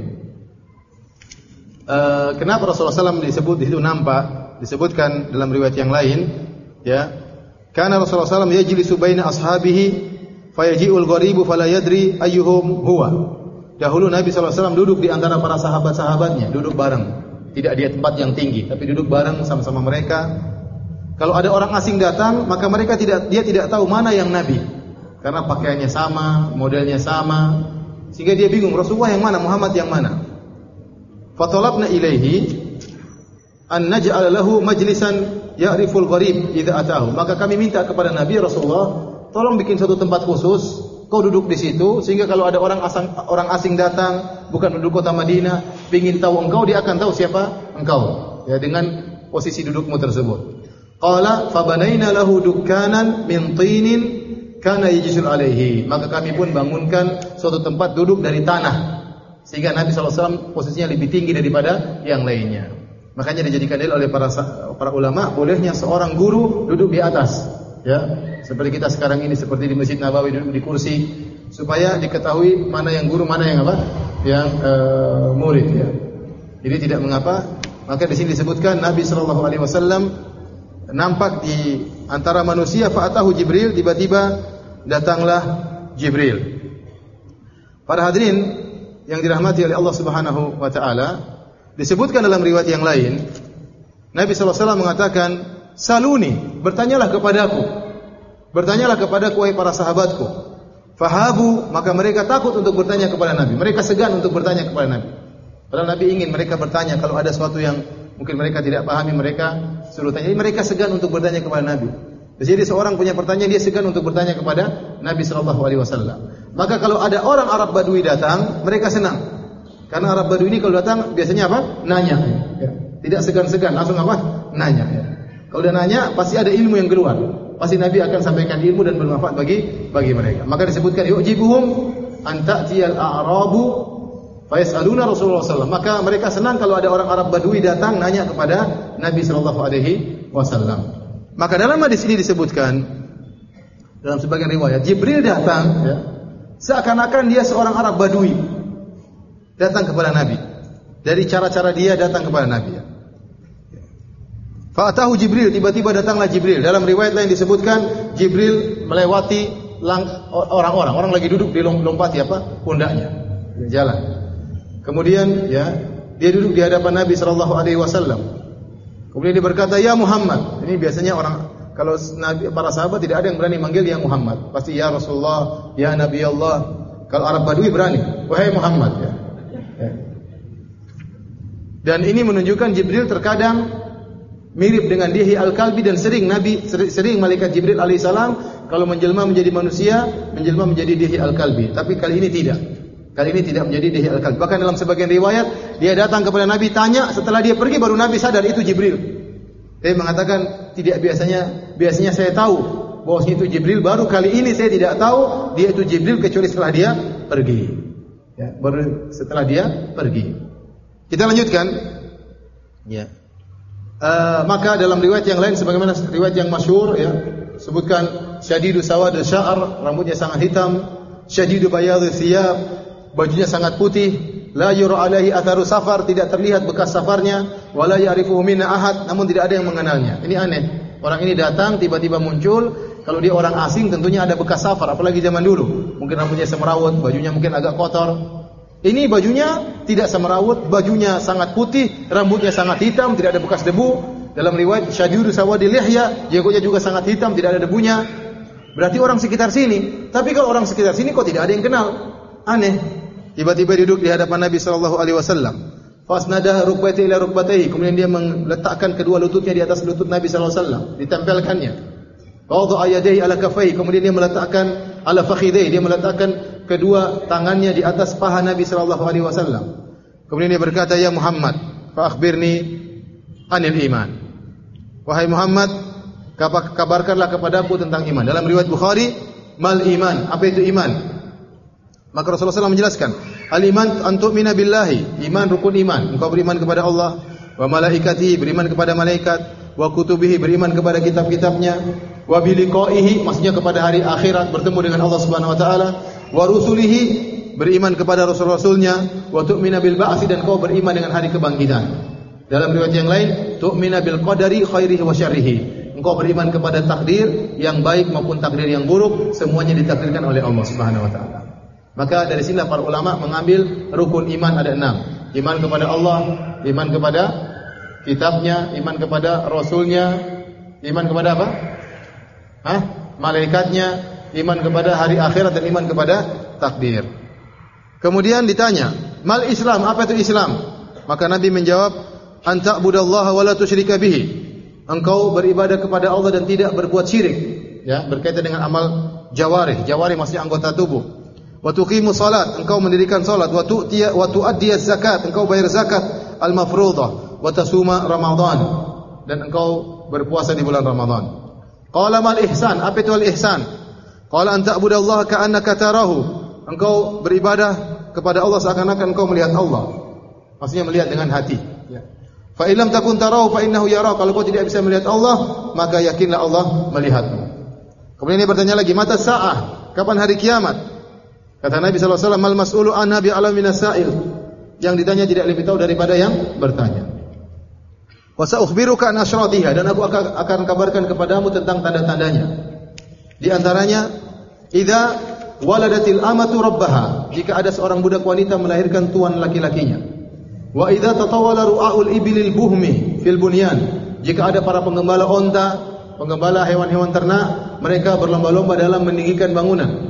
Uh, kenapa Rasulullah sallallahu alaihi wasallam disebut di situ nampak? Disebutkan dalam riwayat yang lain, ya. Karena Rasulullah sallallahu alaihi wasallam yajlisu baina ashabihi fayaji'ul gharibu fala yadri ayyuhum huwa. Dahulu Nabi sallallahu alaihi wasallam duduk di antara para sahabat-sahabatnya, duduk bareng. Tidak di tempat yang tinggi, tapi duduk bareng sama-sama mereka. Kalau ada orang asing datang, maka mereka tidak dia tidak tahu mana yang Nabi. Karena pakaiannya sama, modelnya sama, sehingga dia bingung, Rasulullah yang mana, Muhammad yang mana. Fatalabna ilaihi an naj'al lahu majlisan ya'riful gharib idza atahu. Maka kami minta kepada Nabi Rasulullah, tolong bikin satu tempat khusus, kau duduk di situ, sehingga kalau ada orang asing, orang asing datang, bukan penduduk kota Madinah, ingin tahu engkau, dia akan tahu siapa engkau, ya, dengan posisi dudukmu tersebut. Qala fabanaina lahu dukkanan min tinin kana yajlisul alaihi. Maka kami pun bangunkan suatu tempat duduk dari tanah, sehingga Nabi sallallahu alaihi wasallam posisinya lebih tinggi daripada yang lainnya. Makanya dijadikan dalil oleh para para ulama bolehnya seorang guru duduk di atas, ya. Seperti kita sekarang ini, seperti di Masjid Nabawi duduk di kursi, supaya diketahui mana yang guru, mana yang apa, yang uh, murid, ya. Jadi tidak mengapa. Maka di sini disebutkan Nabi sallallahu alaihi wasallam nampak di antara manusia, fa'atahu Jibril, tiba-tiba datanglah Jibril. Para hadirin yang dirahmati oleh Allah Subhanahu wa taala, disebutkan dalam riwayat yang lain, Nabi sallallahu alaihi wasallam mengatakan, "Saluni, bertanyalah kepadaku. Bertanyalah kepadaku wahai para sahabatku." Fahabu, maka mereka takut untuk bertanya kepada Nabi. Mereka segan untuk bertanya kepada Nabi. Padahal Nabi ingin mereka bertanya kalau ada sesuatu yang mungkin mereka tidak pahami, mereka suruh tanya. Jadi mereka segan untuk bertanya kepada Nabi. Jadi seorang punya pertanyaan, dia segan untuk bertanya kepada Nabi sallallahu alaihi wasallam. Maka kalau ada orang Arab Badui datang, mereka senang. Karena Arab Badui ini kalau datang biasanya apa? Nanya. Ya. Tidak segan-segan, langsung apa? Nanya. Ya. Kalau udah nanya, pasti ada ilmu yang keluar. pasti Nabi akan sampaikan ilmu dan bermanfaat bagi bagi mereka. Maka disebutkan yu'jibuhum an ta'tiyal a'rabu fa yas'aluna Rasulullah sallallahu alaihi wasallam. Maka mereka senang kalau ada orang Arab Badui datang nanya kepada Nabi sallallahu alaihi wasallam. Maka dalam hadis ini disebutkan dalam sebagian riwayat Jibril datang ya, seakan-akan dia seorang Arab Badui datang kepada Nabi. Dari cara-cara dia datang kepada Nabi ya. Fa'atahu Jibril, tiba-tiba datanglah Jibril. Dalam riwayat lain disebutkan Jibril melewati orang-orang, orang lagi duduk di lompati apa? Pundaknya. Jalan. Kemudian ya, dia duduk di hadapan Nabi sallallahu alaihi wasallam. Kemudian dia berkata, "Ya Muhammad." Ini biasanya orang kalau Nabi, para sahabat tidak ada yang berani manggil ya Muhammad. Pasti ya Rasulullah, ya Nabi Allah. Kalau Arab Badui berani, "Wahai Muhammad." Ya. Ya. Dan ini menunjukkan Jibril terkadang mirip dengan Dihya al-Kalbi dan sering Nabi sering malaikat Jibril alaihissalam kalau menjelma menjadi manusia, menjelma menjadi Dihya al-Kalbi. Tapi kali ini tidak. Kali ini tidak menjadi Dihya al-Kalbi. Bahkan dalam sebagian riwayat dia datang kepada Nabi tanya, setelah dia pergi baru Nabi sadar itu Jibril. Dia mengatakan tidak biasanya biasanya saya tahu bahwa itu Jibril, baru kali ini saya tidak tahu dia itu Jibril kecuali setelah dia pergi. Ya, baru setelah dia pergi. Kita lanjutkan. Ya. Uh, maka dalam riwayat yang lain sebagaimana riwayat yang masyhur ya, sebutkan syadidu sawad sya'ar, rambutnya sangat hitam, syadidu bayadhi thiyab, bajunya sangat putih, la yura alaihi atharu safar, tidak terlihat bekas safarnya, wala ya'rifuhu minna ahad, namun tidak ada yang mengenalnya. Ini aneh. Orang ini datang tiba-tiba muncul, kalau dia orang asing tentunya ada bekas safar, apalagi zaman dulu. Mungkin rambutnya semerawut, bajunya mungkin agak kotor. Ini bajunya tidak semerawut, bajunya sangat putih, rambutnya sangat hitam, tidak ada bekas debu. Dalam riwayat syadidu sawadil lihya, jenggotnya juga sangat hitam, tidak ada debunya. Berarti orang sekitar sini. Tapi kalau orang sekitar sini kok tidak ada yang kenal? Aneh. Tiba-tiba duduk di hadapan Nabi sallallahu alaihi wasallam. Fasnada rukbati ila rukbatayhi, kemudian dia meletakkan kedua lututnya di atas lutut Nabi sallallahu alaihi wasallam, ditempelkannya. Wada'a yadayhi ala kaffayhi, kemudian dia meletakkan ala fakhidayhi, dia meletakkan kedua tangannya di atas paha Nabi sallallahu alaihi wasallam. Kemudian dia berkata, "Ya Muhammad, fa akhbirni anil iman." Wahai Muhammad, kabarkanlah kepadaku tentang iman. Dalam riwayat Bukhari, mal iman, apa itu iman? Maka Rasulullah sallallahu alaihi wasallam menjelaskan, al-iman an tu'mina billahi, iman rukun iman. Engkau beriman kepada Allah, wa malaikatihi, beriman kepada malaikat, wa kutubihi, beriman kepada kitab-kitabnya, wa biliqaihi, maksudnya kepada hari akhirat, bertemu dengan Allah Subhanahu wa taala, wa rusulihi, beriman kepada rasul-rasulnya, wa tu'mina bil ba'si, dan kau beriman dengan hari kebangkitan. Dalam riwayat yang lain, tu'mina bil qadari khairihi wa syarrihi, engkau beriman kepada takdir yang baik maupun takdir yang buruk, semuanya ditakdirkan oleh Allah Subhanahu wa taala. Maka dari sinilah para ulama mengambil rukun iman ada enam. Iman kepada Allah, iman kepada kitabnya, iman kepada rasulnya, iman kepada apa? Hah? Malaikatnya, iman kepada hari akhirat, dan iman kepada takdir. Kemudian ditanya, mal Islam, apa itu Islam? Maka Nabi menjawab, anta budallaha wa la tusyrika bihi, engkau beribadah kepada Allah dan tidak berbuat syirik. Ya, berkaitan dengan amal jawarih. Jawarih maksudnya anggota tubuh. Wa tuqimu salat, engkau mendirikan salat. Wa tu'tiya wa tu'addiyaz zakat, engkau bayar zakat al-mafruḍah. Wa tasuma Ramadan, dan engkau berpuasa di bulan Ramadan. Qala mal ihsan, apa itu al-ihsan? Qala an ta'budallaha ka'annaka tarahu, engkau beribadah kepada Allah seakan-akan engkau melihat Allah. Maksudnya melihat dengan hati. Ya. Fa illam takun tarahu fa innahu yara, kalau kau tidak bisa melihat Allah, maka yakinlah Allah melihatmu. Kemudian dia bertanya lagi, mata sa'ah, kapan hari kiamat? Kata Nabi sallallahu alaihi wasallam, mal mas'ulu anha bi'alam minas sa'il, yang ditanya tidak lebih tahu daripada yang bertanya. Wa sa'ukhbiruka an asyratiha, dan aku akan, akan kabarkan kepadamu tentang tanda-tandanya. Di antaranya, idza waladatil amatu rabbaha, jika ada seorang budak wanita melahirkan tuan laki-lakinya. Wa idza tatawala ru'aul ibilil buhmi fil bunyan, jika ada para penggembala onta, penggembala hewan-hewan ternak, mereka berlomba-lomba dalam meninggikan bangunan.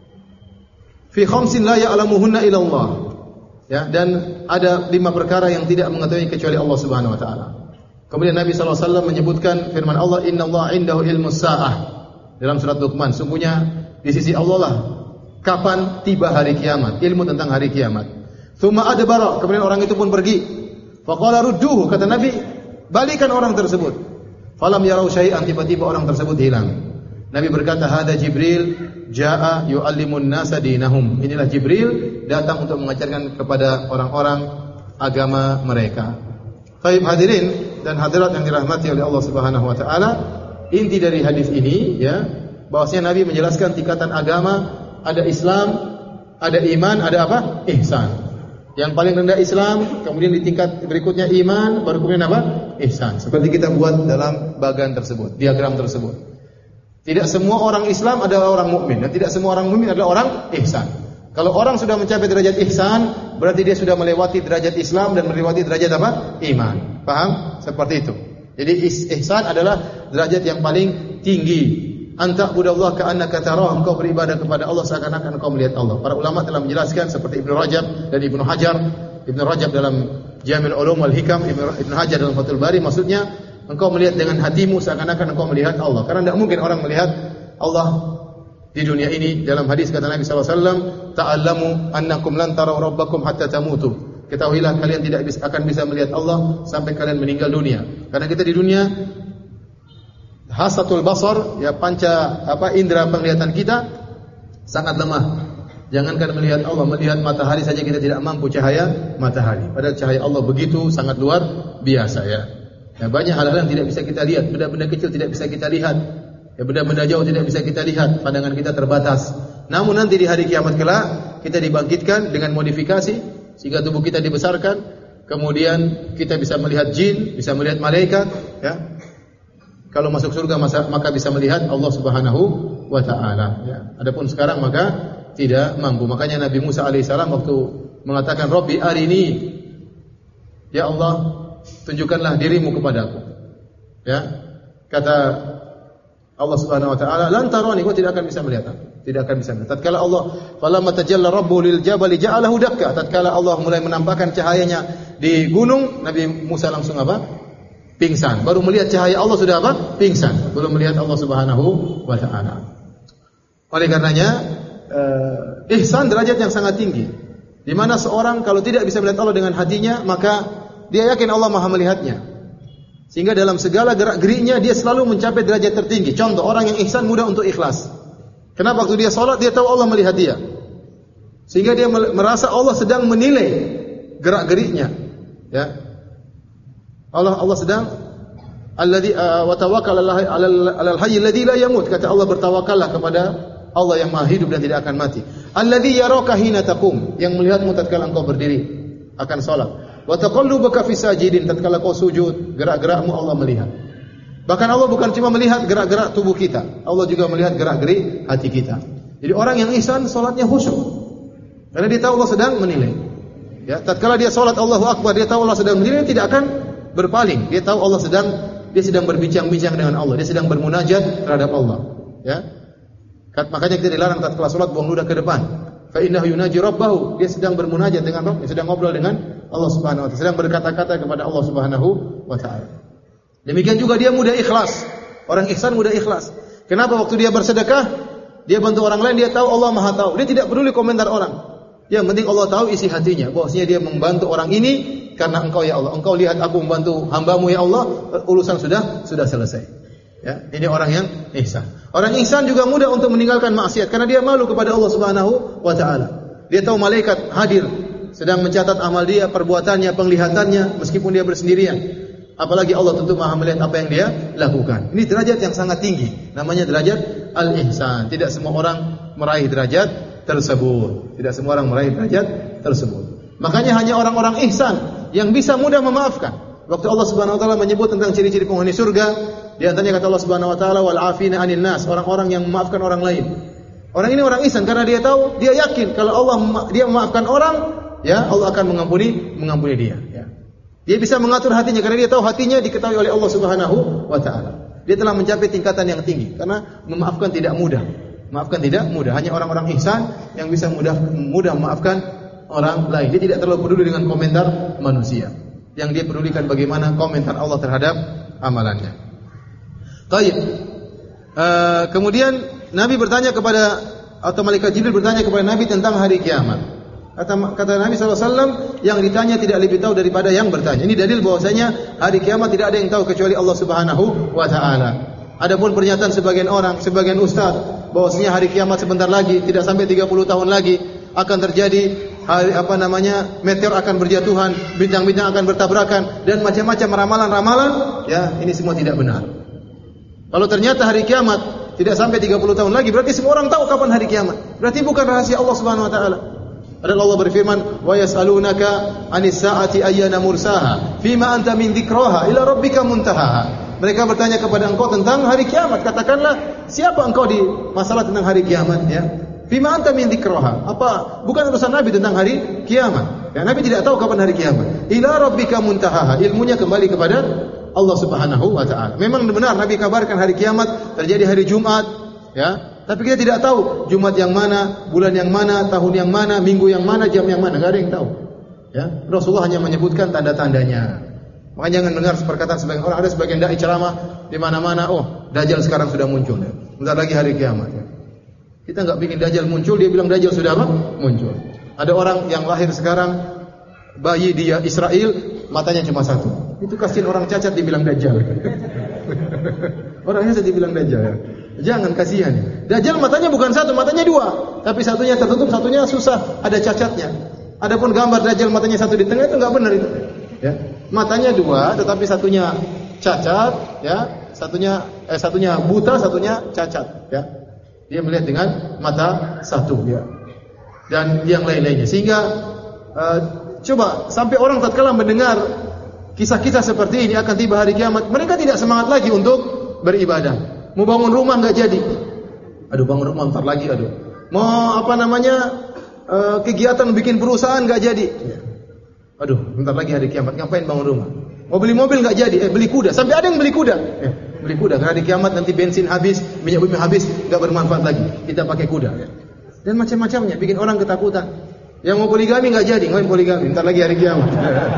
Fi khamsin la ya'lamuhunna illa Allah. Ya, dan ada lima perkara yang tidak mengetahui kecuali Allah Subhanahu wa taala. Kemudian Nabi sallallahu alaihi wasallam menyebutkan firman Allah, innallaha 'indahu ilmus saa'ah, dalam surat Luqman, sungguhnya di sisi Allah lah kapan tiba hari kiamat, ilmu tentang hari kiamat. Tsumma adbara, kemudian orang itu pun pergi. Faqala rudduhu, kata Nabi, balikan orang tersebut. Falam yarau syai'an, tiba-tiba orang tersebut hilang. Nabi berkata, "Hada Jibril jaa yu'allimun nasa dinahum." Inilah Jibril datang untuk mengajarkan kepada orang-orang agama mereka. Baik hadirin dan hadirat yang dirahmati oleh Allah Subhanahu wa taala, inti dari hadis ini ya, bahwasanya Nabi menjelaskan tingkatan agama, ada Islam, ada iman, ada apa? Ihsan. Yang paling rendah Islam, kemudian di tingkat berikutnya iman, baru kemudian apa? Ihsan. Seperti kita buat dalam bagan tersebut, diagram tersebut. Tidak semua orang Islam adalah orang mukmin, dan tidak semua orang mukmin adalah orang ihsan. Kalau orang sudah mencapai derajat ihsan, berarti dia sudah melewati derajat Islam dan melewati derajat apa? Iman. Paham? Seperti itu. Jadi ihsan adalah derajat yang paling tinggi. Anta budallah ka'annaka tarah, engkau beribadah kepada Allah seakan-akan engkau melihat Allah. Para ulama telah menjelaskan seperti Ibnu Rajab dan Ibnu Hajar. Ibnu Rajab dalam Jami'ul Ulum wal Hikam, Ibnu Hajar dalam Fathul Bari, maksudnya engkau melihat dengan hatimu seakan-akan engkau melihat Allah. Karena tidak mungkin orang melihat Allah di dunia ini. Dalam hadis kata Nabi sallallahu alaihi wasallam, "Ta'allamu annakum lan taraw rabbakum hatta tamutu." Ketahuilah kalian tidak bisa, akan bisa melihat Allah sampai kalian meninggal dunia. Karena kita di dunia hasatul basar, ya panca apa indera penglihatan kita sangat lemah. Jangankan melihat Allah, melihat matahari saja kita tidak mampu cahaya matahari. Padahal cahaya Allah begitu sangat luar biasa ya. Ya banyak hal-hal yang tidak bisa kita lihat, benda-benda kecil tidak bisa kita lihat. Ya benda-benda jauh tidak bisa kita lihat, pandangan kita terbatas. Namun nanti di hari kiamat kelak kita dibangkitkan dengan modifikasi sehingga tubuh kita dibesarkan, kemudian kita bisa melihat jin, bisa melihat malaikat, ya. Kalau masuk surga maka bisa melihat Allah Subhanahu wa taala ya. Adapun sekarang maka tidak mampu. Makanya Nabi Musa alaihissalam waktu mengatakan Rabbi arini, ya Allah tunjukkanlah dirimu kepadaku. Ya. Kata Allah Subhanahu wa taala, "Lan tarani," kau tidak akan bisa melihat aku. Tidak akan bisa melihat. Tatkala Allah falamma tajalla rabbuhu lil jabali ja'alahu dakka. Tatkala Allah mulai menampakkan cahayanya di gunung, Nabi Musa langsung apa? Pingsan. Baru melihat cahaya Allah sudah apa? Pingsan. Belum melihat Allah Subhanahu wa taala. Oleh karenanya, eh, ihsan derajat yang sangat tinggi. Di mana seorang kalau tidak bisa melihat Allah dengan hatinya, maka dia yakin Allah Maha melihatnya. Sehingga dalam segala gerak-geriknya dia selalu mencapai derajat tertinggi. Contoh, orang yang ihsan mudah untuk ikhlas. Kenapa? Waktu dia salat dia tahu Allah melihat dia. Sehingga dia merasa Allah sedang menilai gerak-geriknya. Ya. Allah Allah sedang alladzi wa tawakkal 'alal hayy alladzi la yamut. Kata Allah, bertawakallah kepada Allah yang Maha hidup dan tidak akan mati. Alladzi yaraka hina taqum, yang melihatmu tatkala engkau berdiri akan salat. Wa taqallubaka fi sajidin, tatkala kau sujud, gerak-gerakmu Allah melihat. Bahkan Allah bukan cuma melihat gerak-gerak tubuh kita, Allah juga melihat gerak-gerik hati kita. Jadi orang yang ihsan salatnya khusyuk. Karena dia tahu Allah sedang menilai. Ya, tatkala dia salat Allahu Akbar, dia tahu Allah sedang menilai, tidak akan berpaling. Dia tahu Allah sedang dia sedang berbincang-bincang dengan Allah, dia sedang bermunajat terhadap Allah. Ya. Makanya kita dilarang tatkala salat buang ludah ke depan. Fa innahu yunaji rabbahu, dia sedang bermunajat dengan Rabb, dia sedang ngobrol dengan Allah Subhanahu wa taala, sedang berkata-kata kepada Allah Subhanahu wa taala. Demikian juga dia mudah ikhlas. Orang ihsan mudah ikhlas. Kenapa? Waktu dia bersedekah, dia bantu orang lain, dia tahu Allah Maha tahu. Dia tidak peduli komentar orang. Yang penting Allah tahu isi hatinya, bahwasanya dia membantu orang ini karena Engkau ya Allah. Engkau lihat aku membantu hamba-Mu ya Allah, urusan sudah sudah selesai. Ya, ini orang yang ihsan. Orang ihsan juga mudah untuk meninggalkan maksiat karena dia malu kepada Allah Subhanahu wa taala. Dia tahu malaikat hadir sedang mencatat amal dia, perbuatannya, penglihatannya meskipun dia bersendirian. Apalagi Allah tentu Maha melihat apa yang dia lakukan. Ini derajat yang sangat tinggi. Namanya derajat al-ihsan. Tidak semua orang meraih derajat tersebut. Tidak semua orang meraih derajat tersebut. Makanya hanya orang-orang ihsan yang bisa mudah memaafkan. Waktu Allah Subhanahu wa taala menyebut tentang ciri-ciri penghuni surga, di antaranya kata Allah Subhanahu wa taala wal afina 'anil nas, orang-orang yang memaafkan orang lain. Orang ini orang ihsan karena dia tahu, dia yakin kalau Allah dia memaafkan orang, ya Allah akan mengampuni mengampuni dia, ya. Dia bisa mengatur hatinya karena dia tahu hatinya diketahui oleh Allah Subhanahu wa taala. Dia telah mencapai tingkatan yang tinggi karena memaafkan tidak mudah. Maafkan tidak mudah, hanya orang-orang ihsan yang bisa mudah mudah memaafkan orang lain. Dia tidak terlalu peduli dengan komentar manusia. Yang dia pedulikan bagaimana komentar Allah terhadap amalannya. Baik. Uh, kemudian Nabi bertanya kepada atau malaikat Jibril bertanya kepada Nabi tentang hari kiamat. Kata, kata Nabi shallallahu alaihi wasallam, yang ditanya tidak lebih tahu daripada yang bertanya. Ini dalil bahwasanya hari kiamat tidak ada yang tahu kecuali Allah Subhanahu wa taala. Adapun pernyataan sebagian orang, sebagian ustaz, bahwasanya hari kiamat sebentar lagi, tidak sampai tiga puluh tahun lagi akan terjadi, hari, apa namanya, meteor akan berjatuhan, bintang-bintang akan bertabrakan dan macam-macam ramalan-ramalan, ya, ini semua tidak benar. Kalau ternyata hari kiamat tidak sampai tiga puluh tahun lagi, berarti semua orang tahu kapan hari kiamat. Berarti bukan rahasia Allah Subhanahu wa taala. Padahal Allah berfirman, "Wa yas'alunaka 'anis sa'ati ayyana mursaha, fima anta min dzikraha ila rabbika muntahaha." Mereka bertanya kepada engkau tentang hari kiamat. Katakanlah, siapa engkau di masalah tentang hari kiamat, ya? Fima anta min dzikraha. Apa bukan urusan Nabi tentang hari kiamat? Ya, Nabi tidak tahu kapan hari kiamat. Ila rabbika muntahaha. Ilmunya kembali kepada Allah Subhanahu wa taala. Memang benar Nabi kabarkan hari kiamat terjadi hari Jumat, ya. Tapi kita tidak tahu Jumat yang mana, bulan yang mana, tahun yang mana, minggu yang mana, jam yang mana, enggak ada yang tahu. Ya, Rasulullah hanya menyebutkan tanda-tandanya. Makanya jangan dengar perkataan sebagian orang, ada sebagian dai ceramah di mana-mana, oh, Dajjal sekarang sudah muncul. Ya. Bentar lagi hari kiamat. Ya. Kita enggak bikin Dajjal muncul, dia bilang Dajjal sudah apa? Muncul. Ada orang yang lahir sekarang, bayi dia Israel, matanya cuma satu. Itu kasihin orang cacat dibilang Dajjal. Orangnya saja dibilang Dajjal. Ya. Jangan, kasihan. Dajjal matanya bukan satu, matanya dua. Tapi satunya tertutup, satunya susah, ada cacatnya. Adapun gambar Dajjal matanya satu di tengah itu enggak benar itu. Ya. Matanya dua, tetapi satunya cacat, ya. Satunya eh satunya buta, satunya cacat, ya. Dia melihat dengan mata satu, ya. Dan yang lain-lainnya. Sehingga uh, coba sampai orang tatkala mendengar kisah-kisah seperti ini akan tiba hari kiamat, mereka tidak semangat lagi untuk beribadah. Mau bangun rumah enggak jadi. Aduh, bangun rumah ntar lagi, aduh. Mau apa namanya? E, kegiatan bikin perusahaan enggak jadi. Aduh, bentar lagi hari kiamat, ngapain bangun rumah? Mau beli mobil enggak jadi. Eh, beli kuda. Sampai ada yang beli kuda. Eh, beli kuda karena di kiamat nanti bensin habis, minyak bumi habis, enggak bermanfaat lagi. Kita pakai kuda. Dan macam-macamnya bikin orang ketakutan. Yang mau poligami enggak jadi, ngapain poligami? Bentar lagi hari kiamat.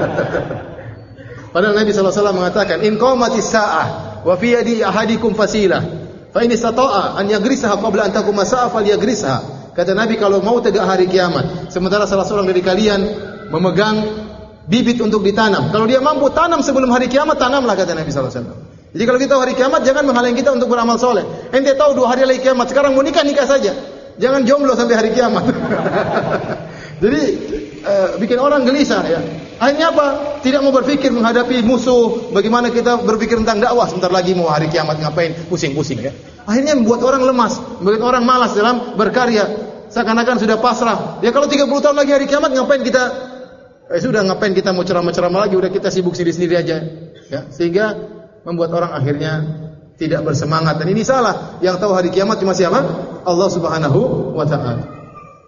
Padahal Nabi sallallahu alaihi wasallam mengatakan, "In qamatis sa'ah wa fi yadi ahadikum fasilah, fa in istata'a an yagrisaha qabla an taquma sa'a falyagrisha." Kata Nabi, kalau mau tegak hari kiamat, sementara salah seorang dari kalian memegang bibit untuk ditanam, kalau dia mampu tanam sebelum hari kiamat, tanamlah, kata Nabi sallallahu alaihi wasallam. Jadi kalau kita tahu hari kiamat, jangan menghalangi kita untuk beramal soleh. Ente tahu dua hari lagi kiamat, sekarang mau nikah, nikah saja. Jangan jomblo sampai hari kiamat. Jadi uh, bikin orang gelisah, ya. Akhirnya apa? Tidak mau berpikir menghadapi musuh. Bagaimana kita berpikir tentang dakwah? Sebentar lagi mau hari kiamat, ngapain pusing-pusing, ya. Akhirnya membuat orang lemas, membuat orang malas dalam berkarya. Seakan-akan sudah pasrah. Ya kalau tiga puluh tahun lagi hari kiamat, ngapain kita? Eh sudah, ngapain kita mau ceramah-ceramah lagi? Udah kita sibuk sendiri-sendiri aja. Ya, sehingga membuat orang akhirnya tidak bersemangat. Dan ini salah. Yang tahu hari kiamat cuma siapa? Allah Subhanahu wa taala.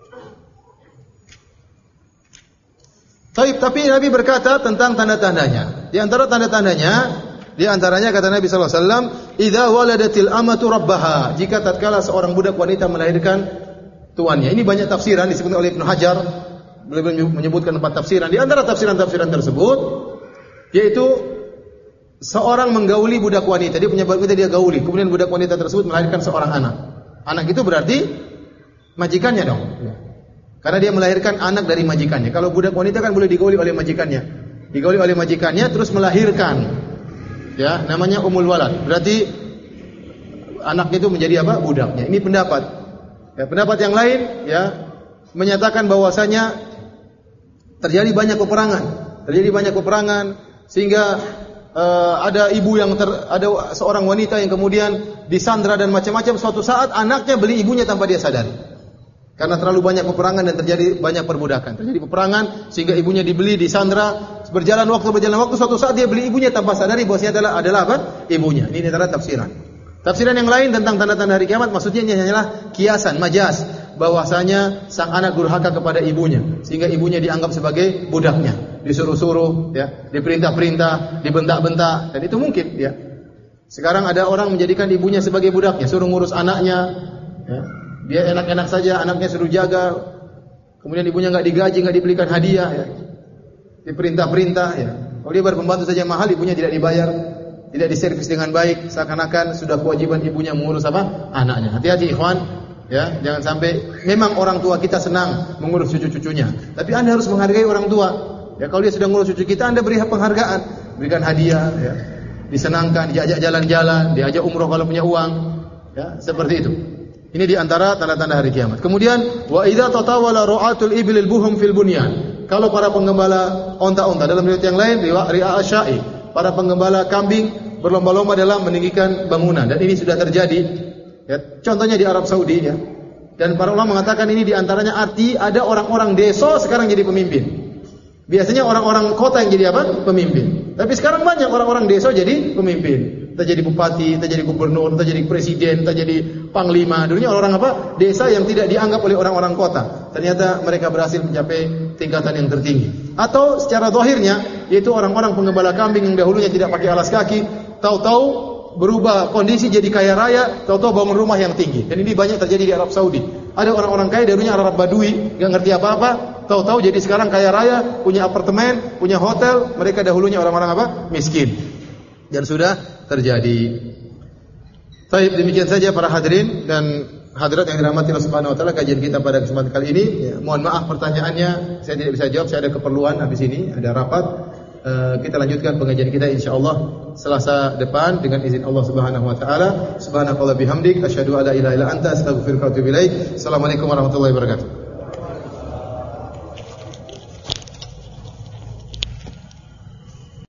Tapi Nabi berkata tentang tanda-tandanya. Di antara tanda-tandanya, di antaranya kata Nabi sallallahu alaihi wasallam, "Idza waladatil amatu rabbaha." Jika tatkala seorang budak wanita melahirkan tuannya. Ini banyak tafsiran disebutkan oleh Ibnu Hajar. Beliau menyebutkan empat tafsiran. Di antara tafsiran-tafsiran tersebut yaitu seorang menggauli budak wanita. Dia punya budak wanita, dia gauli. Kemudian budak wanita tersebut melahirkan seorang anak. Anak itu berarti majikannya dong. Karena dia melahirkan anak dari majikannya. Kalau budak wanita kan boleh digauli oleh majikannya. Digauli oleh majikannya terus melahirkan. Ya, namanya umul walad. Berarti anaknya itu menjadi apa? Budaknya. Ini pendapat. Ya, pendapat yang lain ya menyatakan bahwasanya terjadi banyak peperangan. Terjadi banyak peperangan sehingga uh, ada ibu yang ter, ada seorang wanita yang kemudian disandra dan macam-macam, suatu saat anaknya beli ibunya tanpa dia sadari. Karena terlalu banyak peperangan dan terjadi banyak perbudakan. Terjadi peperangan sehingga ibunya dibeli, disandra. Berjalan waktu, berjalan waktu, suatu saat dia beli ibunya tanpa sadari bahwasanya adalah adalah apa? Ibunya. Ini adalah tafsiran. Tafsiran yang lain tentang tanda-tanda hari kiamat maksudnya hanyalah kiasan, majas, bahwasanya sang anak durhaka kepada ibunya sehingga ibunya dianggap sebagai budaknya, disuruh-suruh, ya, diperintah-perintah, dibentak-bentak, dan itu mungkin, ya. Sekarang ada orang menjadikan ibunya sebagai budaknya, suruh ngurus anaknya, ya. Dia enak-enak saja, anaknya suruh jaga. Kemudian ibunya enggak digaji, enggak dibelikan hadiah, ya. Diperintah-perintah, ya. Kalau dia berpembantu saja mahal, ibunya tidak dibayar, tidak diservis dengan baik, seakan-akan sudah kewajiban ibunya mengurus apa? Anaknya. Hati-hati ikhwan, Ya, jangan sampai memang orang tua kita senang mengurus cucu-cucunya, tapi Anda harus menghargai orang tua. Ya, kalau dia sedang mengurus cucu kita, Anda beri penghargaan, berikan hadiah, ya. Disenangkan, diajak jalan-jalan, diajak umroh kalau punya uang, ya, seperti itu. Ini di antara tanda-tanda hari kiamat. Kemudian wa idza tatawala ru'atul ibil buhum fil bunyan. Kalau para penggembala onta-onta, dalam riwayat yang lain riwayat asya'i, para penggembala kambing berlomba-lomba dalam meninggikan bangunan, dan ini sudah terjadi. Ya, contohnya di Arab Saudi, ya. Dan para ulama mengatakan ini di antaranya arti ada orang-orang desa sekarang jadi pemimpin. Biasanya orang-orang kota yang jadi apa? Pemimpin. Tapi sekarang banyak orang-orang desa jadi pemimpin. Entah jadi bupati, entah jadi gubernur, entah jadi presiden, entah jadi panglima. Dulunya orang-orang apa? Desa yang tidak dianggap oleh orang-orang kota. Ternyata mereka berhasil mencapai tingkatan yang tertinggi. Atau secara zahirnya, yaitu orang-orang penggembala kambing yang dahulunya tidak pakai alas kaki, tahu-tahu berubah kondisi jadi kaya raya, tahu-tahu bangun rumah yang tinggi. Dan ini banyak terjadi di Arab Saudi. Ada orang-orang kaya dahulunya Arab Badui, enggak ngerti apa-apa, tahu-tahu jadi sekarang kaya raya, punya apartemen, punya hotel. Mereka dahulunya orang-orang apa? Miskin. Dan sudah terjadi. Baik, demikian saja para hadirin dan hadirat yang dirahmati Allah Subhanahu wa taala, kajian kita pada kesempatan kali ini. Ya, mohon maaf pertanyaannya saya tidak bisa jawab, saya ada keperluan habis ini, ada rapat. Uh, kita lanjutkan pengajian kita insyaallah Selasa depan dengan izin Allah Subhanahu wa taala. Subhanakallah bihamdik asyhadu alla ilaha illa anta astaghfiruka wa atubu ilaik. Assalamualaikum warahmatullahi wabarakatuh.